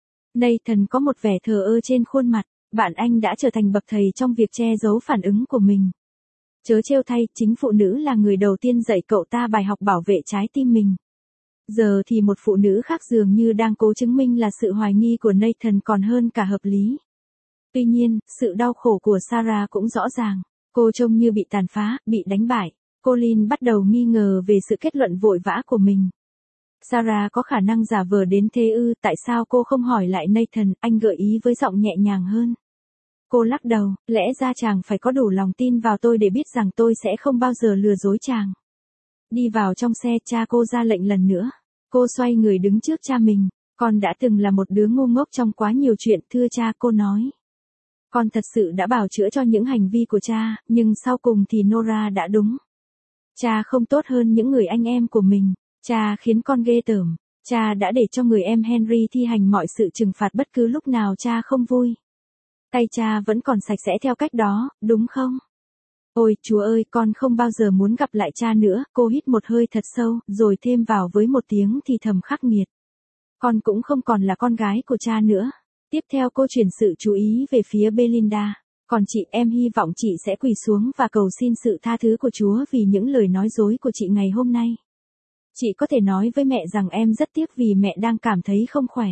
Nathan có một vẻ thờ ơ trên khuôn mặt, bạn anh đã trở thành bậc thầy trong việc che giấu phản ứng của mình. Chớ trêu thay, chính phụ nữ là người đầu tiên dạy cậu ta bài học bảo vệ trái tim mình. Giờ thì một phụ nữ khác dường như đang cố chứng minh là sự hoài nghi của Nathan còn hơn cả hợp lý. Tuy nhiên, sự đau khổ của Sarah cũng rõ ràng. Cô trông như bị tàn phá, bị đánh bại. Colin bắt đầu nghi ngờ về sự kết luận vội vã của mình. Sarah có khả năng giả vờ đến thế ư? Tại sao cô không hỏi lại Nathan? Anh gợi ý với giọng nhẹ nhàng hơn. Cô lắc đầu, lẽ ra chàng phải có đủ lòng tin vào tôi để biết rằng tôi sẽ không bao giờ lừa dối chàng. Đi vào trong xe, cha cô ra lệnh lần nữa. Cô xoay người đứng trước cha mình. Con đã từng là một đứa ngu ngốc trong quá nhiều chuyện, thưa cha, cô nói. Con thật sự đã bào chữa cho những hành vi của cha, nhưng sau cùng thì Nora đã đúng. Cha không tốt hơn những người anh em của mình. Cha khiến con ghê tởm. Cha đã để cho người em Henry thi hành mọi sự trừng phạt bất cứ lúc nào cha không vui. Tay cha vẫn còn sạch sẽ theo cách đó, đúng không? Ôi, Chúa ơi, con không bao giờ muốn gặp lại cha nữa. Cô hít một hơi thật sâu, rồi thêm vào với một tiếng thì thầm khắc nghiệt. Con cũng không còn là con gái của cha nữa. Tiếp theo cô chuyển sự chú ý về phía Belinda. Còn chị, em hy vọng chị sẽ quỳ xuống và cầu xin sự tha thứ của Chúa vì những lời nói dối của chị ngày hôm nay. Chị có thể nói với mẹ rằng em rất tiếc vì mẹ đang cảm thấy không khỏe.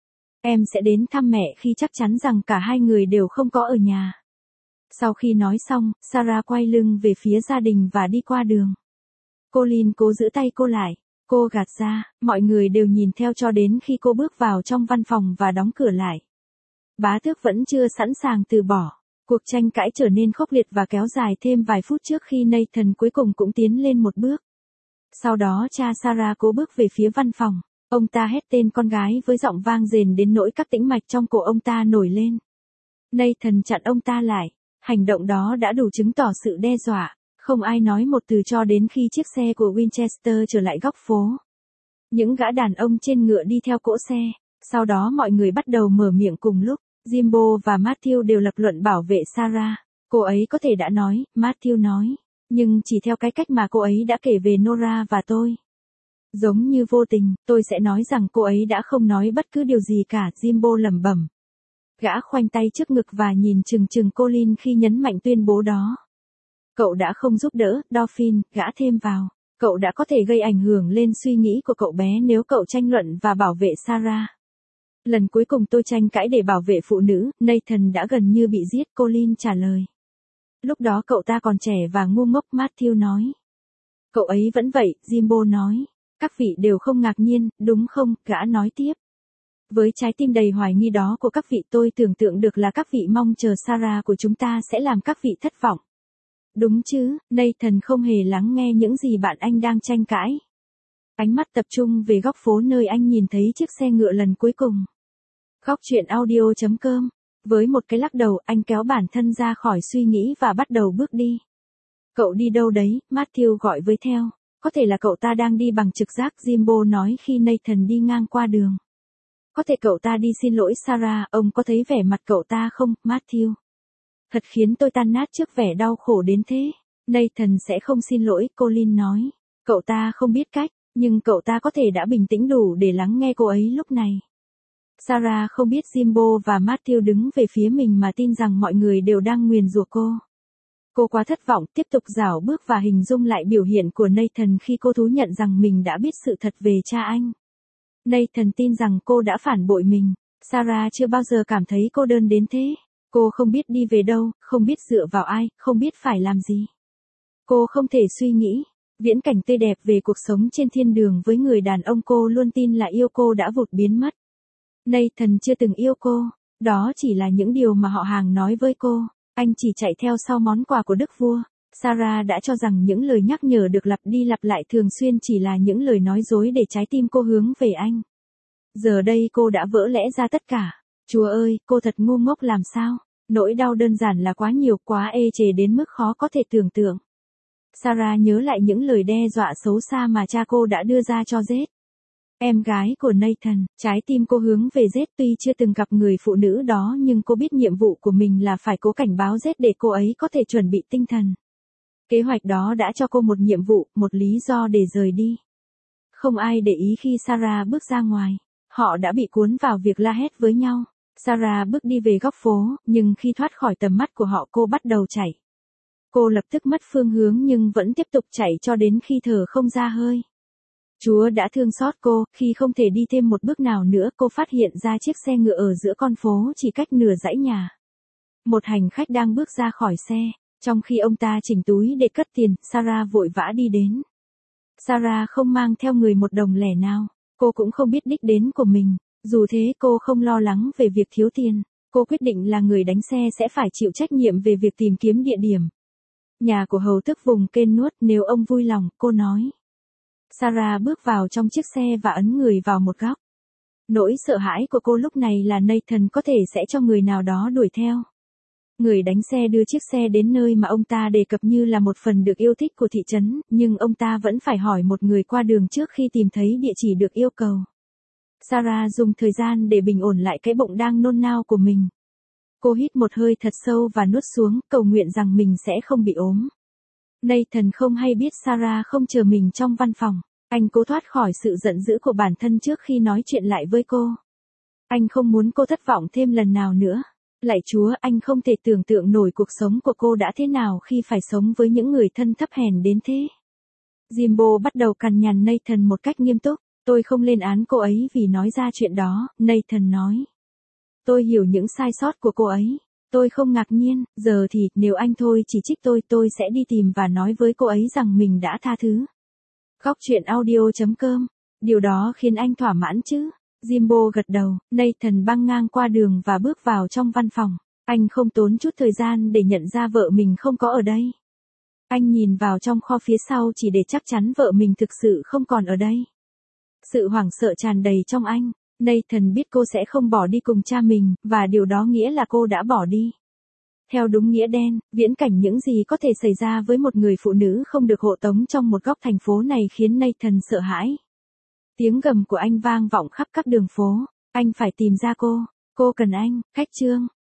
Em sẽ đến thăm mẹ khi chắc chắn rằng cả hai người đều không có ở nhà. Sau khi nói xong, Sarah quay lưng về phía gia đình và đi qua đường. Colin cố giữ tay cô lại. Cô gạt ra, mọi người đều nhìn theo cho đến khi cô bước vào trong văn phòng và đóng cửa lại. Bá tước vẫn chưa sẵn sàng từ bỏ. Cuộc tranh cãi trở nên khốc liệt và kéo dài thêm vài phút trước khi Nathan cuối cùng cũng tiến lên một bước. Sau đó cha Sarah cố bước về phía văn phòng. Ông ta hét tên con gái với giọng vang dền đến nỗi các tĩnh mạch trong cổ ông ta nổi lên. Nathan chặn ông ta lại. Hành động đó đã đủ chứng tỏ sự đe dọa. Không ai nói một từ cho đến khi chiếc xe của Winchester trở lại góc phố. Những gã đàn ông trên ngựa đi theo cỗ xe. Sau đó mọi người bắt đầu mở miệng cùng lúc. Jimbo và Matthew đều lập luận bảo vệ Sarah. Cô ấy có thể đã nói, Matthew nói. Nhưng chỉ theo cái cách mà cô ấy đã kể về Nora và tôi. Giống như vô tình, tôi sẽ nói rằng cô ấy đã không nói bất cứ điều gì cả, Jimbo lẩm bẩm. Gã khoanh tay trước ngực và nhìn chừng chừng Colin khi nhấn mạnh tuyên bố đó. Cậu đã không giúp đỡ, Dauphin, gã thêm vào. Cậu đã có thể gây ảnh hưởng lên suy nghĩ của cậu bé nếu cậu tranh luận và bảo vệ Sarah. Lần cuối cùng tôi tranh cãi để bảo vệ phụ nữ, Nathan đã gần như bị giết, Colin trả lời. Lúc đó cậu ta còn trẻ và ngu ngốc, Matthew nói. Cậu ấy vẫn vậy, Jimbo nói. Các vị đều không ngạc nhiên, đúng không, gã nói tiếp. Với trái tim đầy hoài nghi đó của các vị, tôi tưởng tượng được là các vị mong chờ Sarah của chúng ta sẽ làm các vị thất vọng. Đúng chứ, Nathan không hề lắng nghe những gì bạn anh đang tranh cãi. Ánh mắt tập trung về góc phố nơi anh nhìn thấy chiếc xe ngựa lần cuối cùng. Góc truyện audio chấm com. Với một cái lắc đầu, anh kéo bản thân ra khỏi suy nghĩ và bắt đầu bước đi. Cậu đi đâu đấy, Matthew gọi với theo. Có thể là cậu ta đang đi bằng trực giác, Jimbo nói khi Nathan đi ngang qua đường. Có thể cậu ta đi xin lỗi Sarah, ông có thấy vẻ mặt cậu ta không, Matthew? Thật khiến tôi tan nát trước vẻ đau khổ đến thế. Nathan sẽ không xin lỗi, Colin nói. Cậu ta không biết cách, nhưng cậu ta có thể đã bình tĩnh đủ để lắng nghe cô ấy lúc này. Sarah không biết Jimbo và Matthew đứng về phía mình mà tin rằng mọi người đều đang nguyền rủa cô. Cô quá thất vọng, tiếp tục rảo bước và hình dung lại biểu hiện của Nathan khi cô thú nhận rằng mình đã biết sự thật về cha anh. Nathan tin rằng cô đã phản bội mình. Sarah chưa bao giờ cảm thấy cô đơn đến thế. Cô không biết đi về đâu, không biết dựa vào ai, không biết phải làm gì. Cô không thể suy nghĩ. Viễn cảnh tươi đẹp về cuộc sống trên thiên đường với người đàn ông cô luôn tin là yêu cô đã vụt biến mất. Nathan chưa từng yêu cô. Đó chỉ là những điều mà họ hàng nói với cô. Anh chỉ chạy theo sau món quà của đức vua. Sarah đã cho rằng những lời nhắc nhở được lặp đi lặp lại thường xuyên chỉ là những lời nói dối để trái tim cô hướng về anh. Giờ đây cô đã vỡ lẽ ra tất cả. Chúa ơi, cô thật ngu ngốc làm sao? Nỗi đau đơn giản là quá nhiều, quá ê chề đến mức khó có thể tưởng tượng. Sarah nhớ lại những lời đe dọa xấu xa mà cha cô đã đưa ra cho Jade. Em gái của Nathan, trái tim cô hướng về Jade tuy chưa từng gặp người phụ nữ đó nhưng cô biết nhiệm vụ của mình là phải cố cảnh báo Jade để cô ấy có thể chuẩn bị tinh thần. Kế hoạch đó đã cho cô một nhiệm vụ, một lý do để rời đi. Không ai để ý khi Sarah bước ra ngoài. Họ đã bị cuốn vào việc la hét với nhau. Sarah bước đi về góc phố, nhưng khi thoát khỏi tầm mắt của họ cô bắt đầu chạy. Cô lập tức mất phương hướng nhưng vẫn tiếp tục chạy cho đến khi thở không ra hơi. Chúa đã thương xót cô, khi không thể đi thêm một bước nào nữa cô phát hiện ra chiếc xe ngựa ở giữa con phố chỉ cách nửa dãy nhà. Một hành khách đang bước ra khỏi xe, trong khi ông ta chỉnh túi để cất tiền, Sarah vội vã đi đến. Sarah không mang theo người một đồng lẻ nào, cô cũng không biết đích đến của mình, dù thế cô không lo lắng về việc thiếu tiền, cô quyết định là người đánh xe sẽ phải chịu trách nhiệm về việc tìm kiếm địa điểm. Nhà của hầu tước vùng Kenwood, nếu ông vui lòng, cô nói. Sarah bước vào trong chiếc xe và ấn người vào một góc. Nỗi sợ hãi của cô lúc này là Nathan có thể sẽ cho người nào đó đuổi theo. Người đánh xe đưa chiếc xe đến nơi mà ông ta đề cập như là một phần được yêu thích của thị trấn, nhưng ông ta vẫn phải hỏi một người qua đường trước khi tìm thấy địa chỉ được yêu cầu. Sarah dùng thời gian để bình ổn lại cái bụng đang nôn nao của mình. Cô hít một hơi thật sâu và nuốt xuống, cầu nguyện rằng mình sẽ không bị ốm. Nathan không hay biết Sarah không chờ mình trong văn phòng. Anh cố thoát khỏi sự giận dữ của bản thân trước khi nói chuyện lại với cô. Anh không muốn cô thất vọng thêm lần nào nữa. Lạy Chúa, anh không thể tưởng tượng nổi cuộc sống của cô đã thế nào khi phải sống với những người thân thấp hèn đến thế. Jimbo bắt đầu cằn nhằn Nathan một cách nghiêm túc. Tôi không lên án cô ấy vì nói ra chuyện đó, Nathan nói. Tôi hiểu những sai sót của cô ấy. Tôi không ngạc nhiên, giờ thì, nếu anh thôi chỉ trích tôi, tôi sẽ đi tìm và nói với cô ấy rằng mình đã tha thứ. Góc truyện audio chấm com. Điều đó khiến anh thỏa mãn chứ? Jimbo gật đầu, Nathan băng ngang qua đường và bước vào trong văn phòng. Anh không tốn chút thời gian để nhận ra vợ mình không có ở đây. Anh nhìn vào trong kho phía sau chỉ để chắc chắn vợ mình thực sự không còn ở đây. Sự hoảng sợ tràn đầy trong anh. Nathan biết cô sẽ không bỏ đi cùng cha mình, và điều đó nghĩa là cô đã bỏ đi. Theo đúng nghĩa đen, viễn cảnh những gì có thể xảy ra với một người phụ nữ không được hộ tống trong một góc thành phố này khiến Nathan sợ hãi. Tiếng gầm của anh vang vọng khắp các đường phố. Anh phải tìm ra cô. Cô cần anh. Khách trương.